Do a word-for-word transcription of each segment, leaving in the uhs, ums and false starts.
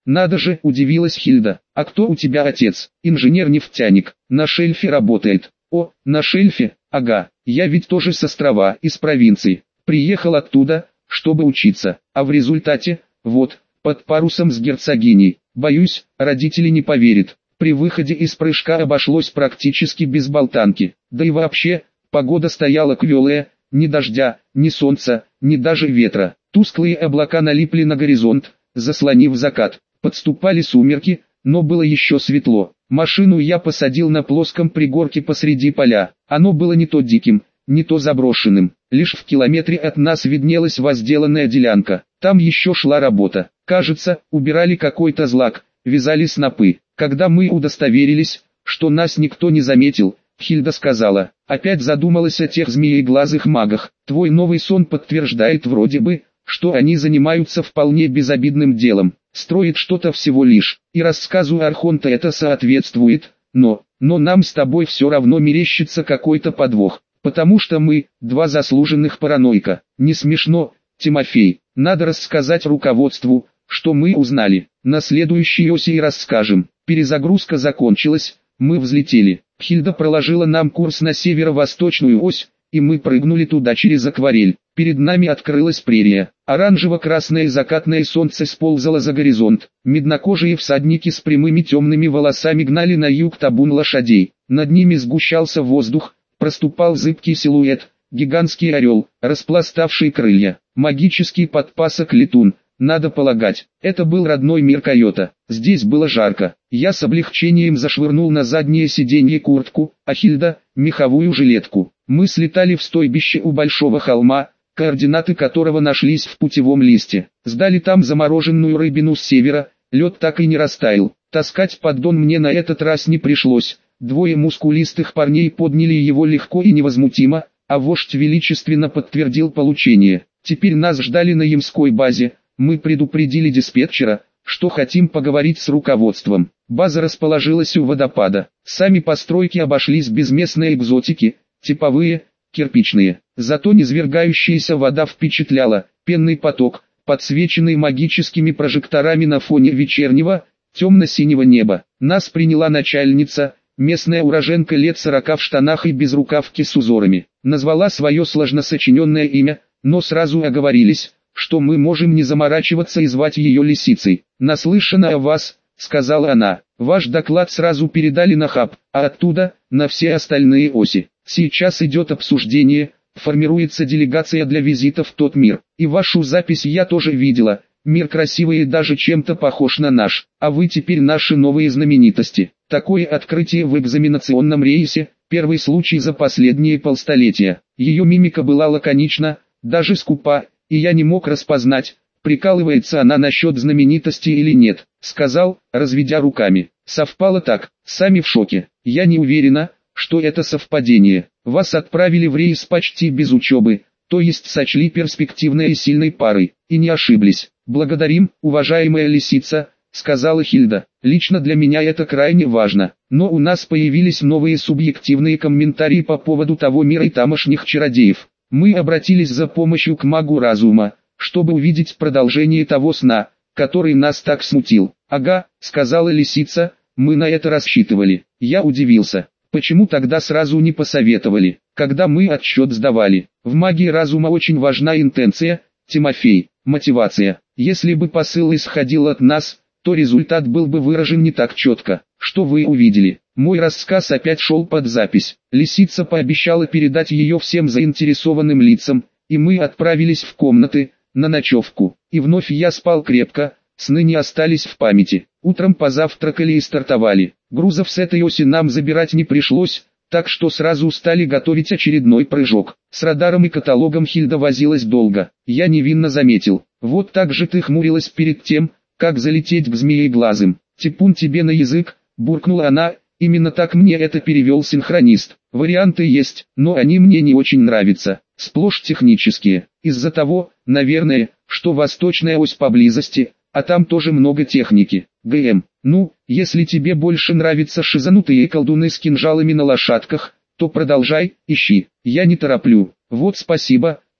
Надо же, удивилась Хильда. А кто у тебя отец? Инженер-нефтяник. На шельфе работает. О, на шельфе? Ага, я ведь тоже с острова, из провинции. Приехал оттуда, чтобы учиться. А в результате, вот, под парусом с герцогиней. Боюсь, родители не поверят. При выходе из прыжка обошлось практически без болтанки. Да и вообще, погода стояла квелая, ни дождя, ни солнца, ни даже ветра. Тусклые облака налипли на горизонт, заслонив закат. Подступали сумерки, но было еще светло. Машину я посадил на плоском пригорке посреди поля. Оно было не то диким, не то заброшенным. Лишь в километре от нас виднелась возделанная делянка. Там еще шла работа. Кажется, убирали какой-то злак, вязали снопы. Когда мы удостоверились, что нас никто не заметил, Хильда сказала, опять задумалась о тех змееглазых магах. Твой новый сон подтверждает вроде бы, что они занимаются вполне безобидным делом, строят что-то всего лишь, и рассказу Архонта это соответствует, но, но нам с тобой все равно мерещится какой-то подвох, потому что мы, два заслуженных параноика. Не смешно, Тимофей, надо рассказать руководству, что мы узнали, на следующей оси и расскажем. Перезагрузка закончилась, мы взлетели, Хильда проложила нам курс на северо-восточную ось, и мы прыгнули туда через акварель. Перед нами открылась прерия. Оранжево-красное закатное солнце сползало за горизонт. Меднокожие всадники с прямыми темными волосами гнали на юг табун лошадей. Над ними сгущался воздух, проступал зыбкий силуэт, гигантский орел, распластавший крылья. Магический подпасок летун. Надо полагать, это был родной мир койота. Здесь было жарко. Я с облегчением зашвырнул на заднее сиденье куртку, а Хильда – меховую жилетку. Мы слетали в стойбище у большого холма, координаты которого нашлись в путевом листе. Сдали там замороженную рыбину с севера, лед так и не растаял. Таскать поддон мне на этот раз не пришлось. Двое мускулистых парней подняли его легко и невозмутимо, а вождь величественно подтвердил получение. Теперь нас ждали на Ямской базе. Мы предупредили диспетчера, что хотим поговорить с руководством. База расположилась у водопада. Сами постройки обошлись без местной экзотики, типовые, кирпичные. Зато низвергающаяся вода впечатляла, пенный поток, подсвеченный магическими прожекторами на фоне вечернего, темно-синего неба. Нас приняла начальница, местная уроженка лет сорока в штанах и безрукавке с узорами. Назвала свое сложносочиненное имя, но сразу оговорились, что мы можем не заморачиваться и звать ее Лисицей. «Наслышана о вас», — сказала она. «Ваш доклад сразу передали на хаб, а оттуда — на все остальные оси. Сейчас идет обсуждение, формируется делегация для визита в тот мир. И вашу запись я тоже видела. Мир красивый и даже чем-то похож на наш. А вы теперь наши новые знаменитости. Такое открытие в экзаменационном рейсе — первый случай за последние полстолетия». Ее мимика была лаконична, даже скупа, и я не мог распознать, прикалывается она насчет знаменитости или нет. Сказал, разведя руками. Совпало так, сами в шоке. Я не уверена, что это совпадение. Вас отправили в рейс почти без учебы, то есть сочли перспективной и сильной парой, и не ошиблись. Благодарим, уважаемая Лисица, сказала Хильда. Лично для меня это крайне важно, но у нас появились новые субъективные комментарии по поводу того мира и тамошних чародеев. Мы обратились за помощью к магу разума, чтобы увидеть продолжение того сна, который нас так смутил. «Ага», — сказала Лисица, — «мы на это рассчитывали». Я удивился. Почему тогда сразу не посоветовали, когда мы отсчет сдавали? В магии разума очень важна интенция, Тимофей, мотивация. Если бы посыл исходил от нас, то результат был бы выражен не так четко. Что вы увидели? Мой рассказ опять шел под запись. Лисица пообещала передать ее всем заинтересованным лицам, и мы отправились в комнаты, на ночевку. И вновь я спал крепко, сны не остались в памяти. Утром позавтракали и стартовали. Грузов с этой оси нам забирать не пришлось, так что сразу стали готовить очередной прыжок. С радаром и каталогом Хильда возилась долго. Я невинно заметил. Вот так же ты хмурилась перед тем, как залететь к змееглазым. Типун тебе на язык, буркнула она. Именно так мне это перевел синхронист. Варианты есть, но они мне не очень нравятся. Сплошь технические. Из-за того, наверное, что восточная ось поблизости, а там тоже много техники. ГМ. Ну, если тебе больше нравятся шизанутые колдуны с кинжалами на лошадках, то продолжай, ищи. Я не тороплю. Вот спасибо,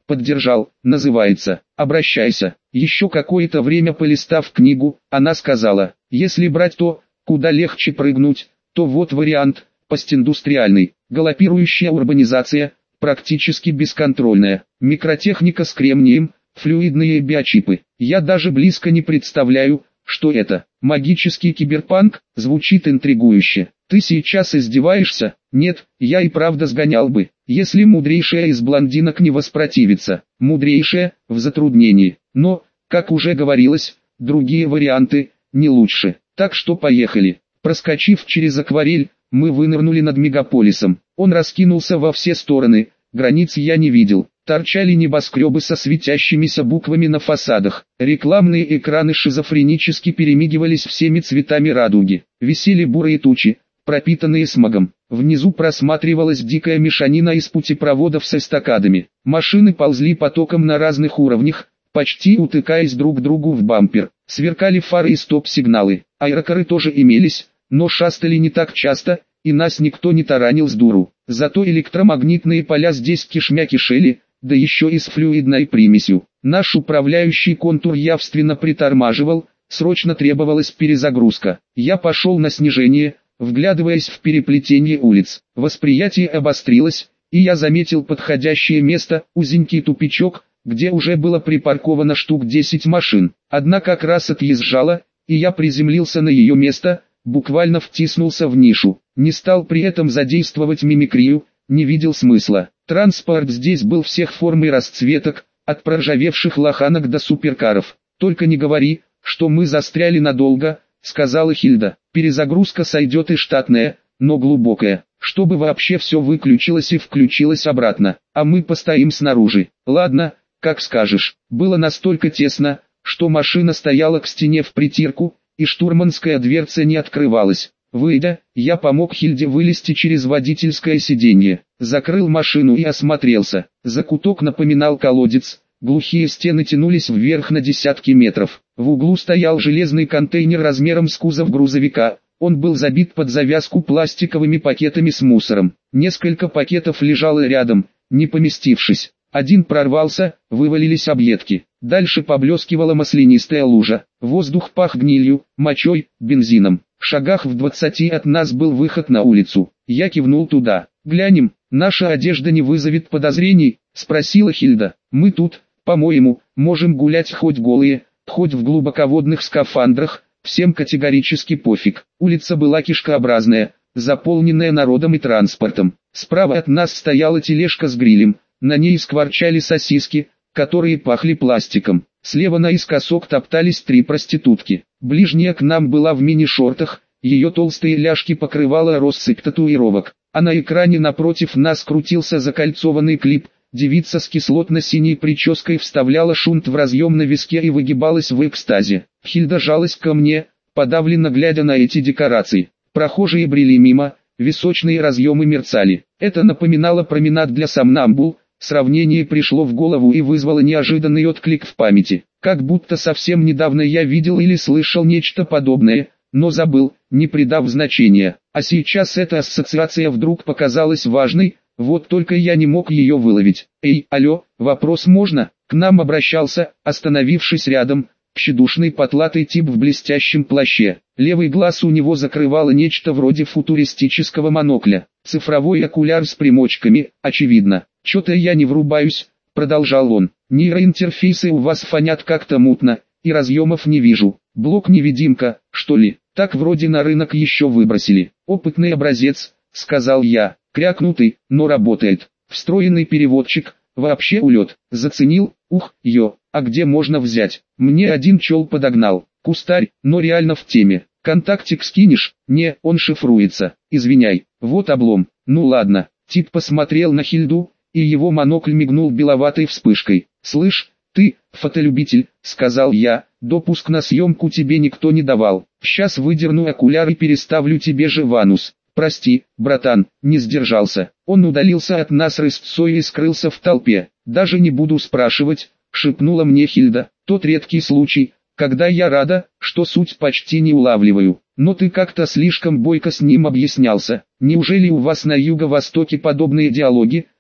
поддержал, называется «Обращайся». Еще какое-то время полистав книгу, она сказала, если брать то, куда легче прыгнуть, то вот вариант, постиндустриальный, галопирующая урбанизация, практически бесконтрольная, микротехника с кремнием, флюидные биочипы. Я даже близко не представляю, что это. Магический киберпанк, звучит интригующе. Ты сейчас издеваешься? Нет, я и правда сгонял бы, если мудрейшая из блондинок не воспротивится. Мудрейшая, в затруднении. Но, как уже говорилось, другие варианты, не лучше. Так что поехали. Проскочив через акварель, мы вынырнули над мегаполисом. Он раскинулся во все стороны, границ я не видел. Торчали небоскребы со светящимися буквами на фасадах. Рекламные экраны шизофренически перемигивались всеми цветами радуги. Висели бурые тучи, пропитанные смогом. Внизу просматривалась дикая мешанина из путепроводов с эстакадами. Машины ползли потоком на разных уровнях, почти утыкаясь друг другу в бампер. Сверкали фары и стоп-сигналы. Аэрокары тоже имелись, но шастали не так часто, и нас никто не таранил с дуру. Зато электромагнитные поля здесь кишмя кишели, да еще и с флюидной примесью. Наш управляющий контур явственно притормаживал, срочно требовалась перезагрузка. Я пошел на снижение, вглядываясь в переплетение улиц. Восприятие обострилось, и я заметил подходящее место, узенький тупичок, где уже было припарковано штук десять машин. Одна как раз отъезжала, и я приземлился на ее место, буквально втиснулся в нишу. Не стал при этом задействовать мимикрию, не видел смысла. Транспорт здесь был всех форм и расцветок, от проржавевших лоханок до суперкаров. «Только не говори, что мы застряли надолго», — сказала Хильда. «Перезагрузка сойдет и штатная, но глубокая, чтобы вообще все выключилось и включилось обратно, а мы постоим снаружи». «Ладно, как скажешь». Было настолько тесно, что машина стояла к стене в притирку, и штурманская дверца не открывалась. Выйдя, я помог Хильде вылезти через водительское сиденье, закрыл машину и осмотрелся. Закуток напоминал колодец, глухие стены тянулись вверх на десятки метров. В углу стоял железный контейнер размером с кузов грузовика, он был забит под завязку пластиковыми пакетами с мусором. Несколько пакетов лежало рядом, не поместившись. Один прорвался, вывалились объедки. Дальше поблескивала маслянистая лужа. Воздух пах гнилью, мочой, бензином. В шагах в двадцати от нас был выход на улицу. Я кивнул туда. «Глянем, наша одежда не вызовет подозрений?» — спросила Хильда. «Мы тут, по-моему, можем гулять хоть голые, хоть в глубоководных скафандрах, всем категорически пофиг». Улица была кишкообразная, заполненная народом и транспортом. Справа от нас стояла тележка с грилем, на ней скворчали сосиски, которые пахли пластиком. Слева наискосок топтались три проститутки. Ближняя к нам была в мини-шортах, ее толстые ляжки покрывала россыпь татуировок, а на экране напротив нас крутился закольцованный клип. Девица с кислотно-синей прической вставляла шунт в разъем на виске и выгибалась в экстазе. Хильда жалась ко мне, подавленно глядя на эти декорации. Прохожие брели мимо, височные разъемы мерцали. Это напоминало променад для сомнамбул. Сравнение пришло в голову и вызвало неожиданный отклик в памяти. Как будто совсем недавно я видел или слышал нечто подобное, но забыл, не придав значения. А сейчас эта ассоциация вдруг показалась важной, вот только я не мог ее выловить. «Эй, алло, вопрос можно?» К нам обращался, остановившись рядом, тщедушный потлатый тип в блестящем плаще. Левый глаз у него закрывало нечто вроде футуристического монокля. Цифровой окуляр с примочками, очевидно. «Чё-то я не врубаюсь», — продолжал он. «Нейроинтерфейсы у вас фонят как-то мутно, и разъемов не вижу. Блок-невидимка, что ли? Так вроде на рынок еще выбросили». «Опытный образец», — сказал я. «Крякнутый, но работает. Встроенный переводчик, вообще улет. Заценил? Ух, ё, а где можно взять? Мне один чел подогнал. Кустарь, но реально в теме. Контактик скинешь?» «Не, он шифруется. Извиняй. Вот облом». «Ну ладно». Тип посмотрел на Хильду, и его монокль мигнул беловатой вспышкой. «Слышь, ты, фотолюбитель», — сказал я, — «допуск на съемку тебе никто не давал. Сейчас выдерну окуляр и переставлю тебе же в анус». «Прости, братан, не сдержался». Он удалился от нас рысцой и скрылся в толпе. «Даже не буду спрашивать», — шепнула мне Хильда. «Тот редкий случай, когда я рада, что суть почти не улавливаю. Но ты как-то слишком бойко с ним объяснялся. Неужели у вас на юго-востоке подобные диалоги?»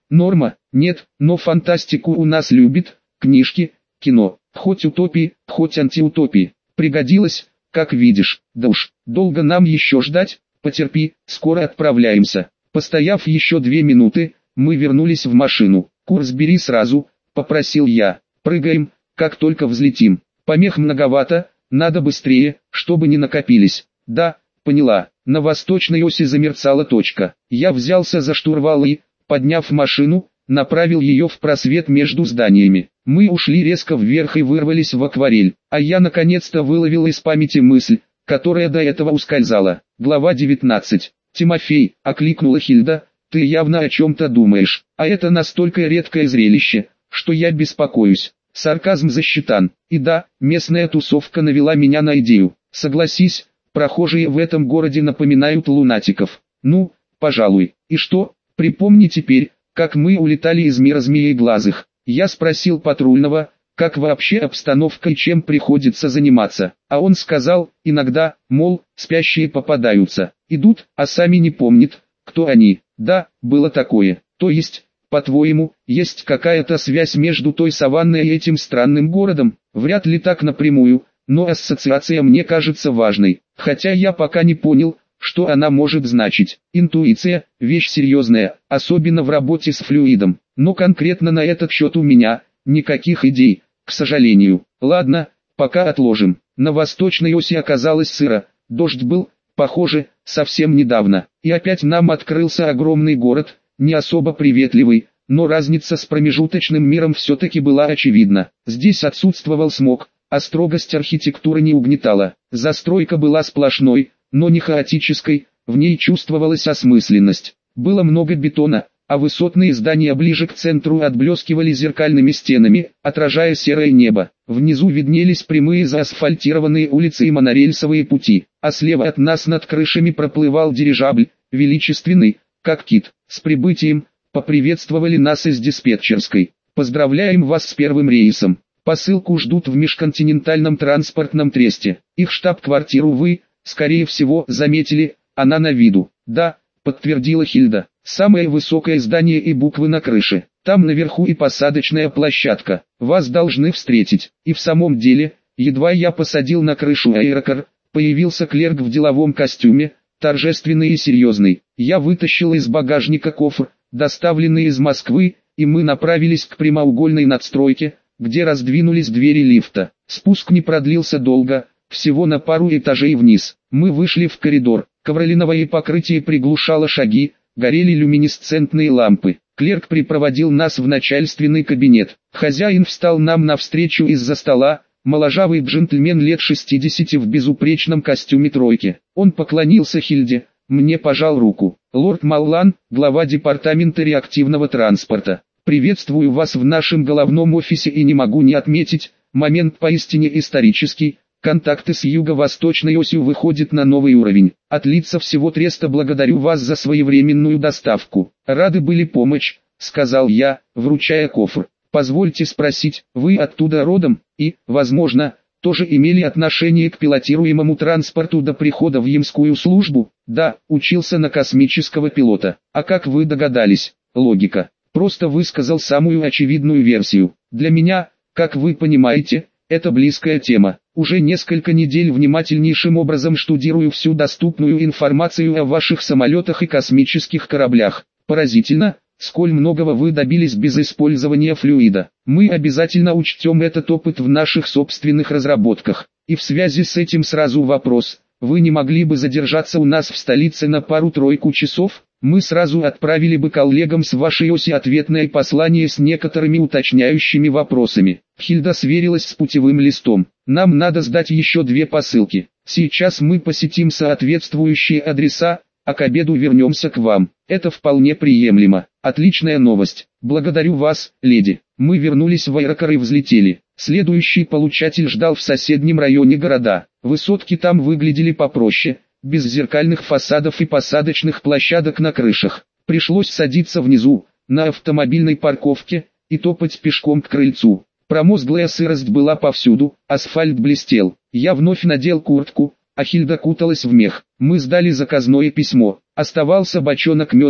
Норма? Нет, но фантастику у нас любит, книжки, кино, хоть утопии, хоть антиутопии. Пригодилось, как видишь. Да уж, долго нам еще ждать? Потерпи, скоро отправляемся. Постояв еще две минуты, мы вернулись в машину. Курс бери сразу, попросил я. Прыгаем, как только взлетим. Помех многовато, надо быстрее, чтобы не накопились. Да, поняла. На восточной оси замерцала точка. Я взялся за штурвал и, подняв машину, направил ее в просвет между зданиями. Мы ушли резко вверх и вырвались в акварель, а я наконец-то выловил из памяти мысль, которая до этого ускользала. Глава девятнадцать. «Тимофей», — окликнула Хильда, — «ты явно о чем-то думаешь, а это настолько редкое зрелище, что я беспокоюсь». Сарказм засчитан. И да, местная тусовка навела меня на идею. Согласись, прохожие в этом городе напоминают лунатиков. Ну, пожалуй. И что? Припомни теперь, как мы улетали из мира змееглазых. Я спросил патрульного, как вообще обстановка и чем приходится заниматься. А он сказал, иногда, мол, спящие попадаются. Идут, а сами не помнят, кто они. Да, было такое. То есть, по-твоему, есть какая-то связь между той саванной и этим странным городом? Вряд ли так напрямую, но ассоциация мне кажется важной. Хотя я пока не понял, что она может значить. Интуиция – вещь серьезная, особенно в работе с флюидом. Но конкретно на этот счет у меня никаких идей, к сожалению. Ладно, пока отложим. На восточной оси оказалось сыро, дождь был, похоже, совсем недавно. И опять нам открылся огромный город, не особо приветливый, но разница с промежуточным миром все-таки была очевидна. Здесь отсутствовал смог, а строгость архитектуры не угнетала. Застройка была сплошной, но не хаотической, в ней чувствовалась осмысленность. Было много бетона, а высотные здания ближе к центру отблескивали зеркальными стенами, отражая серое небо. Внизу виднелись прямые заасфальтированные улицы и монорельсовые пути, а слева от нас над крышами проплывал дирижабль, величественный, как кит. «С прибытием», — поприветствовали нас из диспетчерской. «Поздравляем вас с первым рейсом. Посылку ждут в межконтинентальном транспортном тресте. Их штаб-квартиру вы, скорее всего, заметили, она на виду». «Да», — подтвердила Хильда. «Самое высокое здание и буквы на крыше. Там наверху и посадочная площадка. Вас должны встретить». И в самом деле, едва я посадил на крышу аэрокар, появился клерк в деловом костюме, торжественный и серьезный. Я вытащил из багажника кофр, доставленный из Москвы, и мы направились к прямоугольной надстройке, где раздвинулись двери лифта. Спуск не продлился долго, всего на пару этажей вниз. Мы вышли в коридор, ковролиновое покрытие приглушало шаги, горели люминесцентные лампы. Клерк припроводил нас в начальственный кабинет. Хозяин встал нам навстречу из-за стола, моложавый джентльмен лет шестидесяти в безупречном костюме тройки. Он поклонился Хильде, мне пожал руку. «Лорд Маллан, глава департамента реактивного транспорта. Приветствую вас в нашем головном офисе и не могу не отметить, момент поистине исторический, контакты с юго-восточной осью выходят на новый уровень. От лица всего треста благодарю вас за своевременную доставку. Рады были помочь», — сказал я, вручая кофр. «Позвольте спросить, вы оттуда родом, и, возможно, тоже имели отношение к пилотируемому транспорту до прихода в Ямскую службу?» «Да, учился на космического пилота». «А как вы догадались?» «Логика. Просто высказал самую очевидную версию. Для меня, как вы понимаете, это близкая тема. Уже несколько недель внимательнейшим образом штудирую всю доступную информацию о ваших самолетах и космических кораблях. Поразительно, сколь многого вы добились без использования флюида. Мы обязательно учтем этот опыт в наших собственных разработках. И в связи с этим сразу вопрос, вы не могли бы задержаться у нас в столице на пару-тройку часов? Мы сразу отправили бы коллегам с вашей оси ответное послание с некоторыми уточняющими вопросами». Хильда сверилась с путевым листом. «Нам надо сдать еще две посылки. Сейчас мы посетим соответствующие адреса, а к обеду вернемся к вам. Это вполне приемлемо. Отличная новость. Благодарю вас, леди». Мы вернулись в аэрокар и взлетели. Следующий получатель ждал в соседнем районе города. Высотки там выглядели попроще, без зеркальных фасадов и посадочных площадок на крышах. Пришлось садиться внизу, на автомобильной парковке, и топать пешком к крыльцу. Промозглая сырость была повсюду, асфальт блестел. Я вновь надел куртку, а Хильда куталась в мех. Мы сдали заказное письмо. Оставался бочонок меда,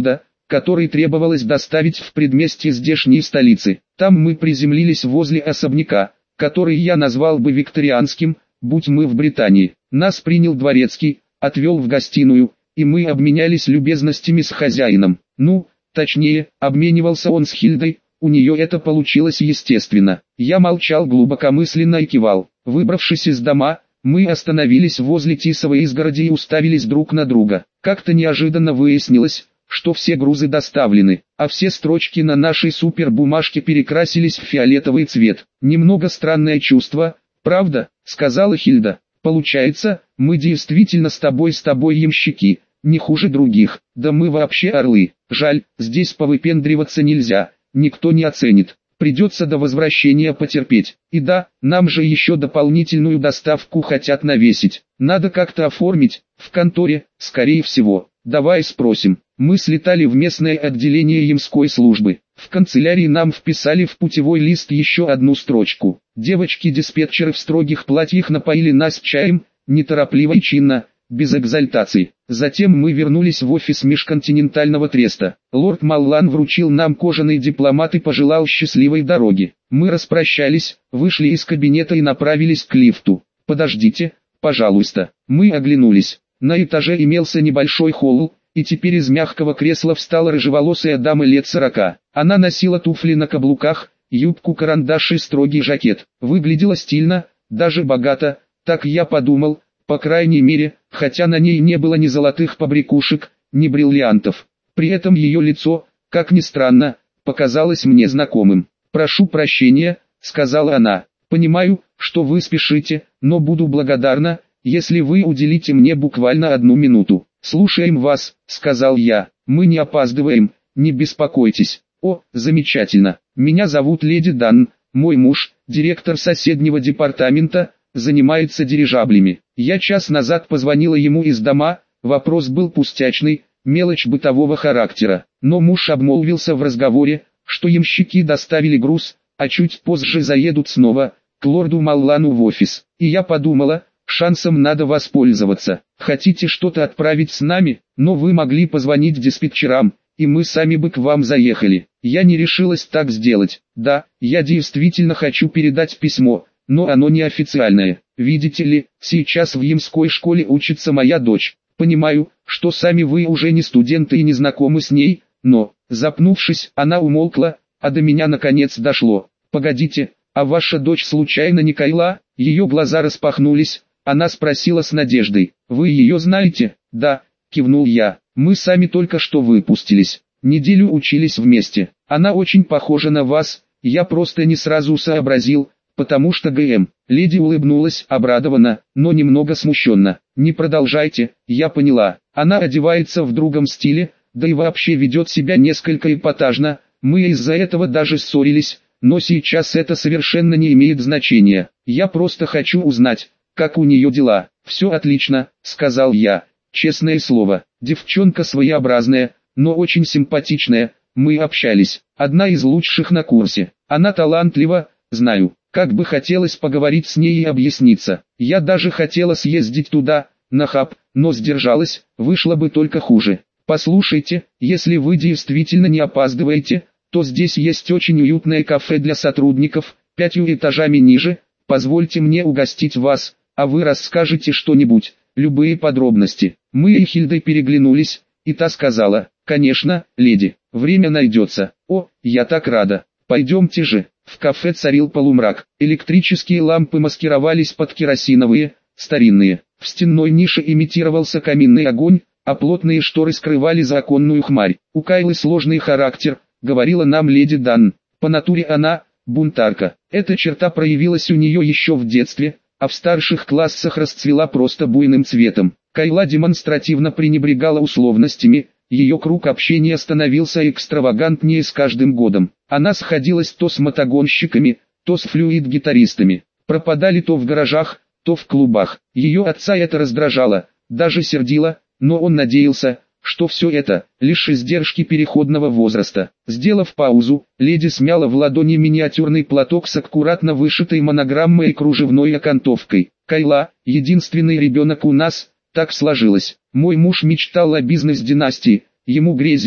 который требовалось доставить в предместье здешней столицы. Там мы приземлились возле особняка, который я назвал бы викторианским, будь мы в Британии. Нас принял дворецкий, отвел в гостиную, и мы обменялись любезностями с хозяином. Ну, точнее, обменивался он с Хильдой, у нее это получилось естественно. Я молчал глубокомысленно и кивал. Выбравшись из дома, мы остановились возле тисовой изгороди и уставились друг на друга. Как-то неожиданно выяснилось, что все грузы доставлены, а все строчки на нашей супербумажке перекрасились в фиолетовый цвет. Немного странное чувство, правда, сказала Хильда. Получается, мы действительно с тобой с тобой ямщики, не хуже других. Да мы вообще орлы. Жаль, здесь повыпендриваться нельзя, никто не оценит. Придется до возвращения потерпеть. И да, нам же еще дополнительную доставку хотят навесить. Надо как-то оформить, в конторе, скорее всего. Давай спросим. Мы слетали в местное отделение ямской службы. В канцелярии нам вписали в путевой лист еще одну строчку. Девочки-диспетчеры в строгих платьях напоили нас чаем, неторопливо и чинно, без экзальтаций. Затем мы вернулись в офис межконтинентального треста. Лорд Маллан вручил нам кожаный дипломат и пожелал счастливой дороги. Мы распрощались, вышли из кабинета и направились к лифту. «Подождите, пожалуйста». Мы оглянулись. На этаже имелся небольшой холл, и теперь из мягкого кресла встала рыжеволосая дама лет сорока. Она носила туфли на каблуках, юбку-карандаш и строгий жакет. Выглядела стильно, даже богато, так я подумал, по крайней мере, хотя на ней не было ни золотых побрякушек, ни бриллиантов. При этом ее лицо, как ни странно, показалось мне знакомым. «Прошу прощения», — сказала она. «Понимаю, что вы спешите, но буду благодарна, если вы уделите мне буквально одну минуту». «Слушаем вас», — сказал я. «Мы не опаздываем, не беспокойтесь». «О, замечательно. Меня зовут леди Данн, мой муж, директор соседнего департамента, занимается дирижаблями. Я час назад позвонила ему из дома, вопрос был пустячный, мелочь бытового характера. Но муж обмолвился в разговоре, что ямщики доставили груз, а чуть позже заедут снова, к лорду Маллану в офис. И я подумала, шансом надо воспользоваться. Хотите что-то отправить с нами, но вы могли позвонить диспетчерам, и мы сами бы к вам заехали. Я не решилась так сделать. Да, я действительно хочу передать письмо, но оно неофициальное. Видите ли, сейчас в ямской школе учится моя дочь. Понимаю, что сами вы уже не студенты и не знакомы с ней, но, запнувшись, она умолкла, а до меня наконец дошло. Погодите, а ваша дочь случайно не Кайла? Ее глаза распахнулись. Она спросила с надеждой. «Вы ее знаете?» «Да», кивнул я. «Мы сами только что выпустились. Неделю учились вместе. Она очень похожа на вас, я просто не сразу сообразил, потому что ГМ». Леди улыбнулась, обрадованно, но немного смущенно. «Не продолжайте, я поняла. Она одевается в другом стиле, да и вообще ведет себя несколько эпатажно. Мы из-за этого даже ссорились, но сейчас это совершенно не имеет значения. Я просто хочу узнать, как у нее дела». «Все отлично», — сказал я. «Честное слово, девчонка своеобразная, но очень симпатичная, мы общались, одна из лучших на курсе. Она талантлива, знаю, как бы хотелось поговорить с ней и объясниться. Я даже хотела съездить туда, на хаб, но сдержалась, вышло бы только хуже. Послушайте, если вы действительно не опаздываете, то здесь есть очень уютное кафе для сотрудников, пятью этажами ниже, позвольте мне угостить вас, а вы расскажете что-нибудь, любые подробности». Мы и Хильдой переглянулись, и та сказала: «Конечно, леди, время найдется». «О, я так рада. Пойдемте же». В кафе царил полумрак, электрические лампы маскировались под керосиновые, старинные. В стенной нише имитировался каминный огонь, а плотные шторы скрывали законную хмарь. «У Кайлы сложный характер», — говорила нам леди Данн. «По натуре она — бунтарка. Эта черта проявилась у нее еще в детстве, а в старших классах расцвела просто буйным цветом. Кайла демонстративно пренебрегала условностями, ее круг общения становился экстравагантнее с каждым годом. Она сходилась то с мотогонщиками, то с флюид-гитаристами. Пропадали то в гаражах, то в клубах. Ее отца это раздражало, даже сердило, но он надеялся, что все это — лишь издержки переходного возраста. Сделав паузу, леди смяла в ладони миниатюрный платок с аккуратно вышитой монограммой и кружевной окантовкой. «Кайла — единственный ребенок у нас, так сложилось. Мой муж мечтал о бизнес-династии, ему грезилось,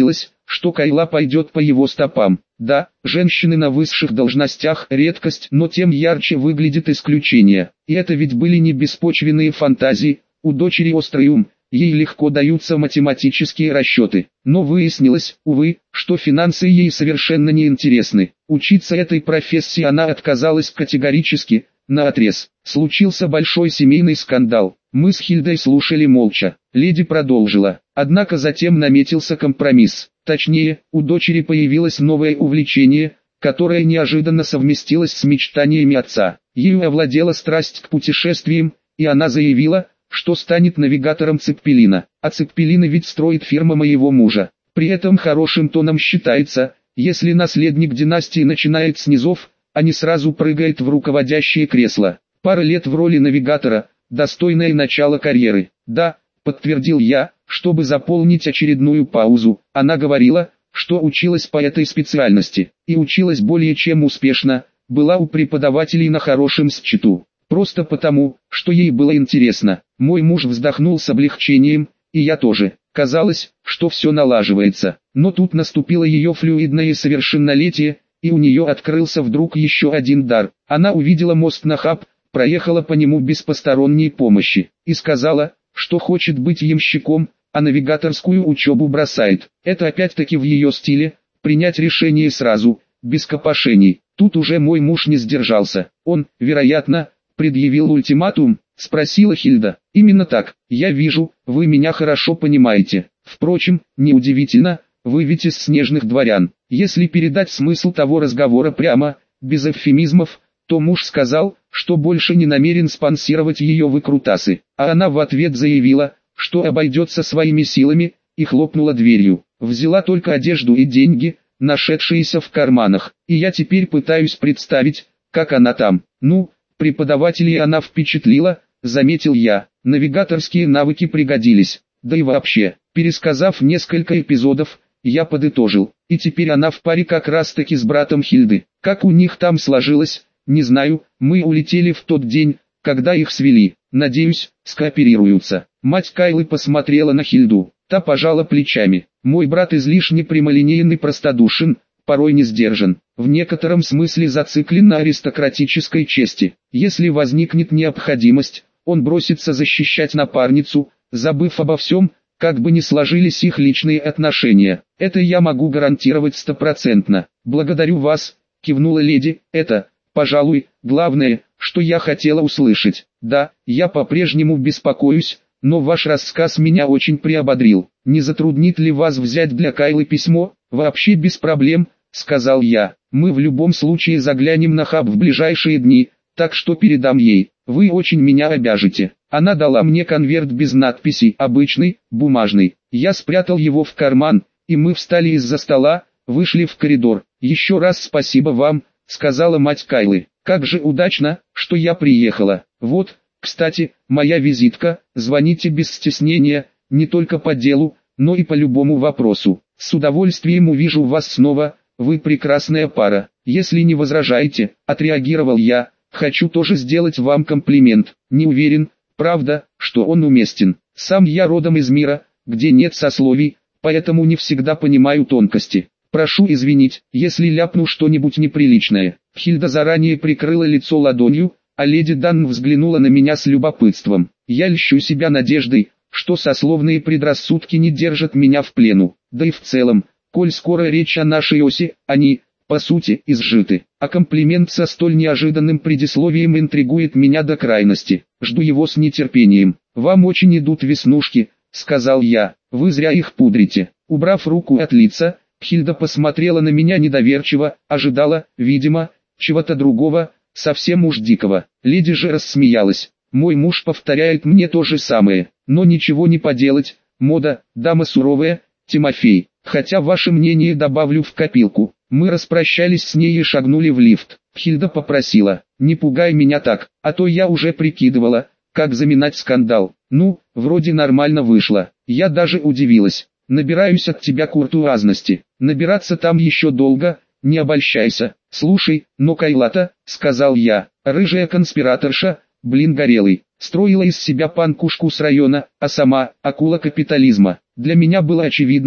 что Кайла пойдет по его стопам. Да, женщины на высших должностях редкость, но тем ярче выглядит исключение. И это ведь были не беспочвенные фантазии, у дочери острый ум, ей легко даются математические расчеты. Но выяснилось, увы, что финансы ей совершенно не интересны. Учиться этой профессии она отказалась категорически, наотрез. Случился большой семейный скандал. Мы с Хильдой слушали молча. Леди продолжила. Однако затем наметился компромисс. Точнее, у дочери появилось новое увлечение, которое неожиданно совместилось с мечтаниями отца. Ею овладела страсть к путешествиям, и она заявила, что станет навигатором Цеппелина. А Цеппелины ведь строит фирма моего мужа. При этом хорошим тоном считается, если наследник династии начинает с низов, а не сразу прыгает в руководящее кресло. Пара лет в роли навигатора – достойное начало карьеры. Да, подтвердил я, чтобы заполнить очередную паузу. Она говорила, что училась по этой специальности, и училась более чем успешно, была у преподавателей на хорошем счету. Просто потому, что ей было интересно. Мой муж вздохнул с облегчением, и я тоже. Казалось, что все налаживается. Но тут наступило ее флюидное совершеннолетие, и у нее открылся вдруг еще один дар. Она увидела мост Нахаб, проехала по нему без посторонней помощи, и сказала, что хочет быть ямщиком, а навигаторскую учебу бросает. Это опять-таки в ее стиле, принять решение сразу, без копошений. Тут уже мой муж не сдержался. Он, вероятно, предъявил ультиматум, спросила Хильда. Именно так, я вижу, вы меня хорошо понимаете. Впрочем, неудивительно, вы ведь из снежных дворян. Если передать смысл того разговора прямо, без эвфемизмов, то муж сказал, что больше не намерен спонсировать ее выкрутасы, а она в ответ заявила, что обойдется своими силами, и хлопнула дверью. Взяла только одежду и деньги, нашедшиеся в карманах, и я теперь пытаюсь представить, как она там. Ну, преподавателей она впечатлила, заметил я, навигаторские навыки пригодились, да и вообще, пересказав несколько эпизодов, я подытожил, и теперь она в паре как раз таки с братом Хильды. Как у них там сложилось, не знаю, мы улетели в тот день, когда их свели, надеюсь, скооперируются. Мать Кайлы посмотрела на Хильду, та пожала плечами. Мой брат излишне прямолинейный, простодушен, порой не сдержан, в некотором смысле зациклен на аристократической чести. Если возникнет необходимость, он бросится защищать напарницу, забыв обо всем, как бы ни сложились их личные отношения. Это я могу гарантировать стопроцентно. Благодарю вас, кивнула леди, это, пожалуй, главное, что я хотела услышать. Да, я по-прежнему беспокоюсь, но ваш рассказ меня очень приободрил. Не затруднит ли вас взять для Кайлы письмо? Вообще без проблем, сказал я. Мы в любом случае заглянем на хаб в ближайшие дни, так что передам ей. Вы очень меня обяжете. Она дала мне конверт без надписи, обычный, бумажный. Я спрятал его в карман, и мы встали из-за стола, вышли в коридор. Еще раз спасибо вам, сказала мать Кайлы. Как же удачно, что я приехала. Вот, кстати, моя визитка, звоните без стеснения, не только по делу, но и по любому вопросу. С удовольствием увижу вас снова, вы прекрасная пара. Если не возражаете, отреагировал я, хочу тоже сделать вам комплимент. Не уверен, правда, что он уместен. Сам я родом из мира, где нет сословий, поэтому не всегда понимаю тонкости. Прошу извинить, если ляпну что-нибудь неприличное. Хильда заранее прикрыла лицо ладонью, а леди Дан взглянула на меня с любопытством. Я льщу себя надеждой, что сословные предрассудки не держат меня в плену. Да и в целом, коль скоро речь о нашей оси, они, по сути, изжиты. А комплимент со столь неожиданным предисловием интригует меня до крайности. Жду его с нетерпением. «Вам очень идут веснушки», — сказал я. «Вы зря их пудрите». Убрав руку от лица, Хильда посмотрела на меня недоверчиво, ожидала, видимо, чего-то другого, совсем уж дикого. Леди же рассмеялась. Мой муж повторяет мне то же самое, но ничего не поделать, мода, дама суровая, Тимофей. Хотя ваше мнение добавлю в копилку. Мы распрощались с ней и шагнули в лифт. Хильда попросила, не пугай меня так, а то я уже прикидывала, как заминать скандал. Ну, вроде нормально вышло. Я даже удивилась. Набираюсь от тебя куртуазности. Набираться там еще долго, не обольщайся. Слушай, но Кайлата, сказал я, рыжая конспираторша, блин горелый, строила из себя панкушку с района, а сама, акула капитализма. Для меня было очевидно,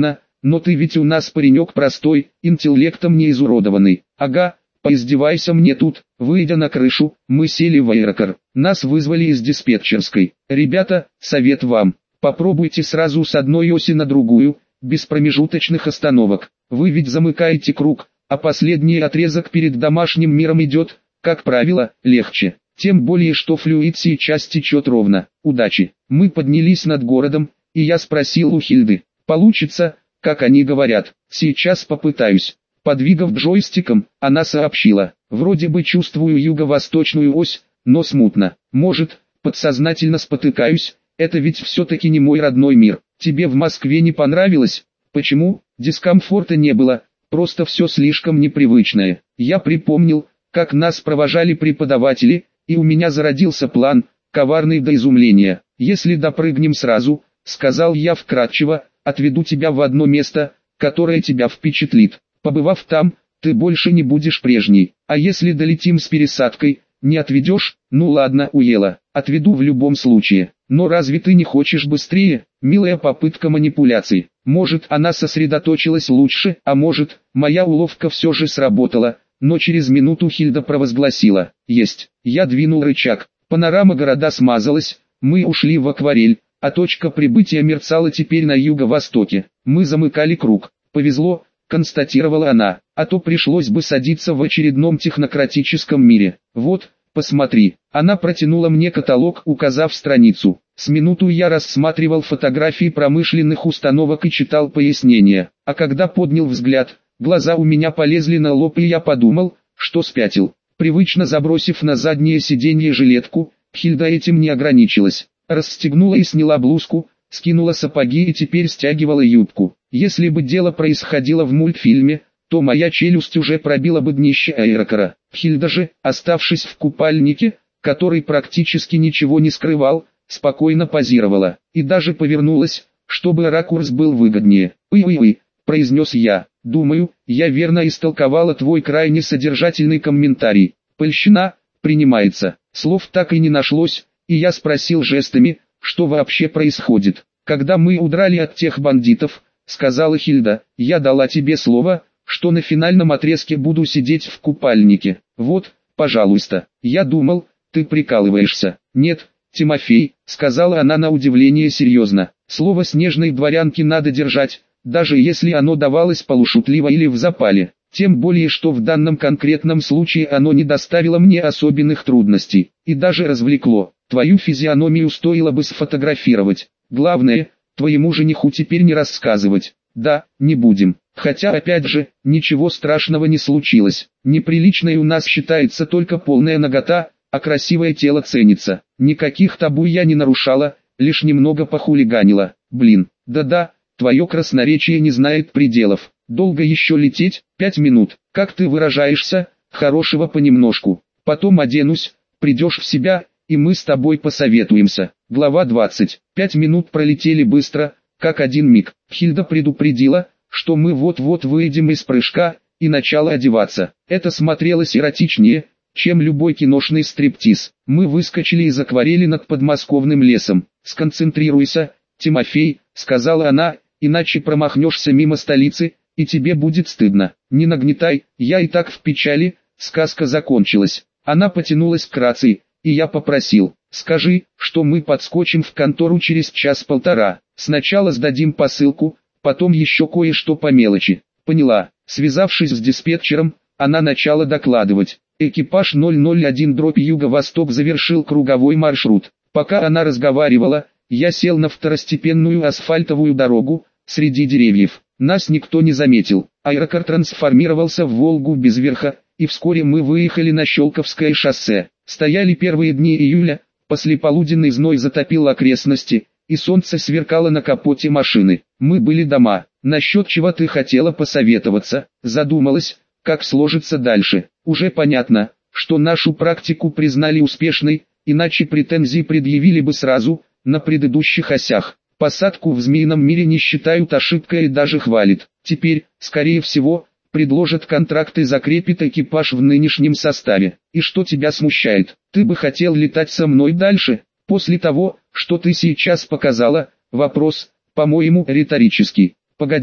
но ты ведь у нас паренек простой, интеллектом не изуродованный. Ага, поиздевайся мне тут. Выйдя на крышу, мы сели в аэрокар. Нас вызвали из диспетчерской. Ребята, совет вам. Попробуйте сразу с одной оси на другую, без промежуточных остановок. Вы ведь замыкаете круг, а последний отрезок перед домашним миром идет, как правило, легче. Тем более, что флюид сейчас течет ровно. Удачи. Мы поднялись над городом, и я спросил у Хильды. Получится, как они говорят. Сейчас попытаюсь. Подвигав джойстиком, она сообщила. Вроде бы чувствую юго-восточную ось, но смутно. Может, подсознательно спотыкаюсь. Это ведь все-таки не мой родной мир. Тебе в Москве не понравилось? Почему? Дискомфорта не было. Просто все слишком непривычное. Я припомнил, как нас провожали преподаватели, и у меня зародился план, коварный до изумления. Если допрыгнем сразу, сказал я вкратчиво, отведу тебя в одно место, которое тебя впечатлит. Побывав там, ты больше не будешь прежней. А если долетим с пересадкой, не отведешь? Ну ладно, уела. Отведу в любом случае. Но разве ты не хочешь быстрее? Милая попытка манипуляций. Может, она сосредоточилась лучше, а может, моя уловка все же сработала. Но через минуту Хильда провозгласила. Есть. Я двинул рычаг. Панорама города смазалась. Мы ушли в акварель, а точка прибытия мерцала теперь на юго-востоке. Мы замыкали круг. Повезло, констатировала она, а то пришлось бы садиться в очередном технократическом мире. Вот, посмотри. Она протянула мне каталог, указав страницу. С минуту я рассматривал фотографии промышленных установок и читал пояснения. А когда поднял взгляд, глаза у меня полезли на лоб, и я подумал, что спятил. Привычно забросив на заднее сиденье жилетку, Хильда этим не ограничилась. Расстегнула и сняла блузку, скинула сапоги и теперь стягивала юбку. Если бы дело происходило в мультфильме, то моя челюсть уже пробила бы днище аэрокара. Хильда же, оставшись в купальнике, который практически ничего не скрывал, спокойно позировала, и даже повернулась, чтобы ракурс был выгоднее. «Уй-уй-уй», — произнес я, — «думаю, я верно истолковала твой крайне содержательный комментарий. Польщина, принимается». Слов так и не нашлось, и я спросил жестами, что вообще происходит. «Когда мы удрали от тех бандитов, — сказала Хильда, — я дала тебе слово, что на финальном отрезке буду сидеть в купальнике. Вот, пожалуйста. Я думал, ты прикалываешься». «Нет, Тимофей», — сказала она на удивление серьезно. «Слово снежной дворянки надо держать, даже если оно давалось полушутливо или в запале. Тем более, что в данном конкретном случае оно не доставило мне особенных трудностей, и даже развлекло. Твою физиономию стоило бы сфотографировать. Главное, твоему жениху теперь не рассказывать». «Да, не будем. Хотя опять же, ничего страшного не случилось. Неприличной у нас считается только полная нагота, а красивое тело ценится. Никаких табу я не нарушала, лишь немного похулиганила. Блин, да-да, твое красноречие не знает пределов. Долго еще лететь? Пять минут. Как ты выражаешься? Хорошего понемножку. Потом оденусь, придешь в себя, и мы с тобой посоветуемся». Глава двадцать. Пять минут пролетели быстро, как один миг. Хильда предупредила, что мы вот-вот выйдем из прыжка, и начала одеваться. Это смотрелось эротичнее, чем любой киношный стриптиз. Мы выскочили из акварели над подмосковным лесом. «Сконцентрируйся, Тимофей», — сказала она, — «иначе промахнешься мимо столицы, и тебе будет стыдно. Не нагнетай, я и так в печали». Сказка закончилась. Она потянулась к рации, и я попросил: «Скажи, что мы подскочим в контору через час-полтора. Сначала сдадим посылку, потом еще кое-что по мелочи». «Поняла». Связавшись с диспетчером, она начала докладывать. Экипаж ноль ноль один юго-восток завершил круговой маршрут. Пока она разговаривала, я сел на второстепенную асфальтовую дорогу, среди деревьев. Нас никто не заметил. Аэрокар трансформировался в «Волгу» без верха, и вскоре мы выехали на Щелковское шоссе. Стояли первые дни июля, послеполуденный зной затопил окрестности, и солнце сверкало на капоте машины. Мы были дома. «Насчет чего ты хотела посоветоваться?» Задумалась, как сложится дальше. «Уже понятно, что нашу практику признали успешной, иначе претензии предъявили бы сразу, на предыдущих осях. Посадку в Змеином мире не считают ошибкой и даже хвалят. Теперь, скорее всего, предложат контракт и закрепит экипаж в нынешнем составе. И что тебя смущает? Ты бы хотел летать со мной дальше? После того, что ты сейчас показала?» Вопрос, по-моему, риторический. «Погоди,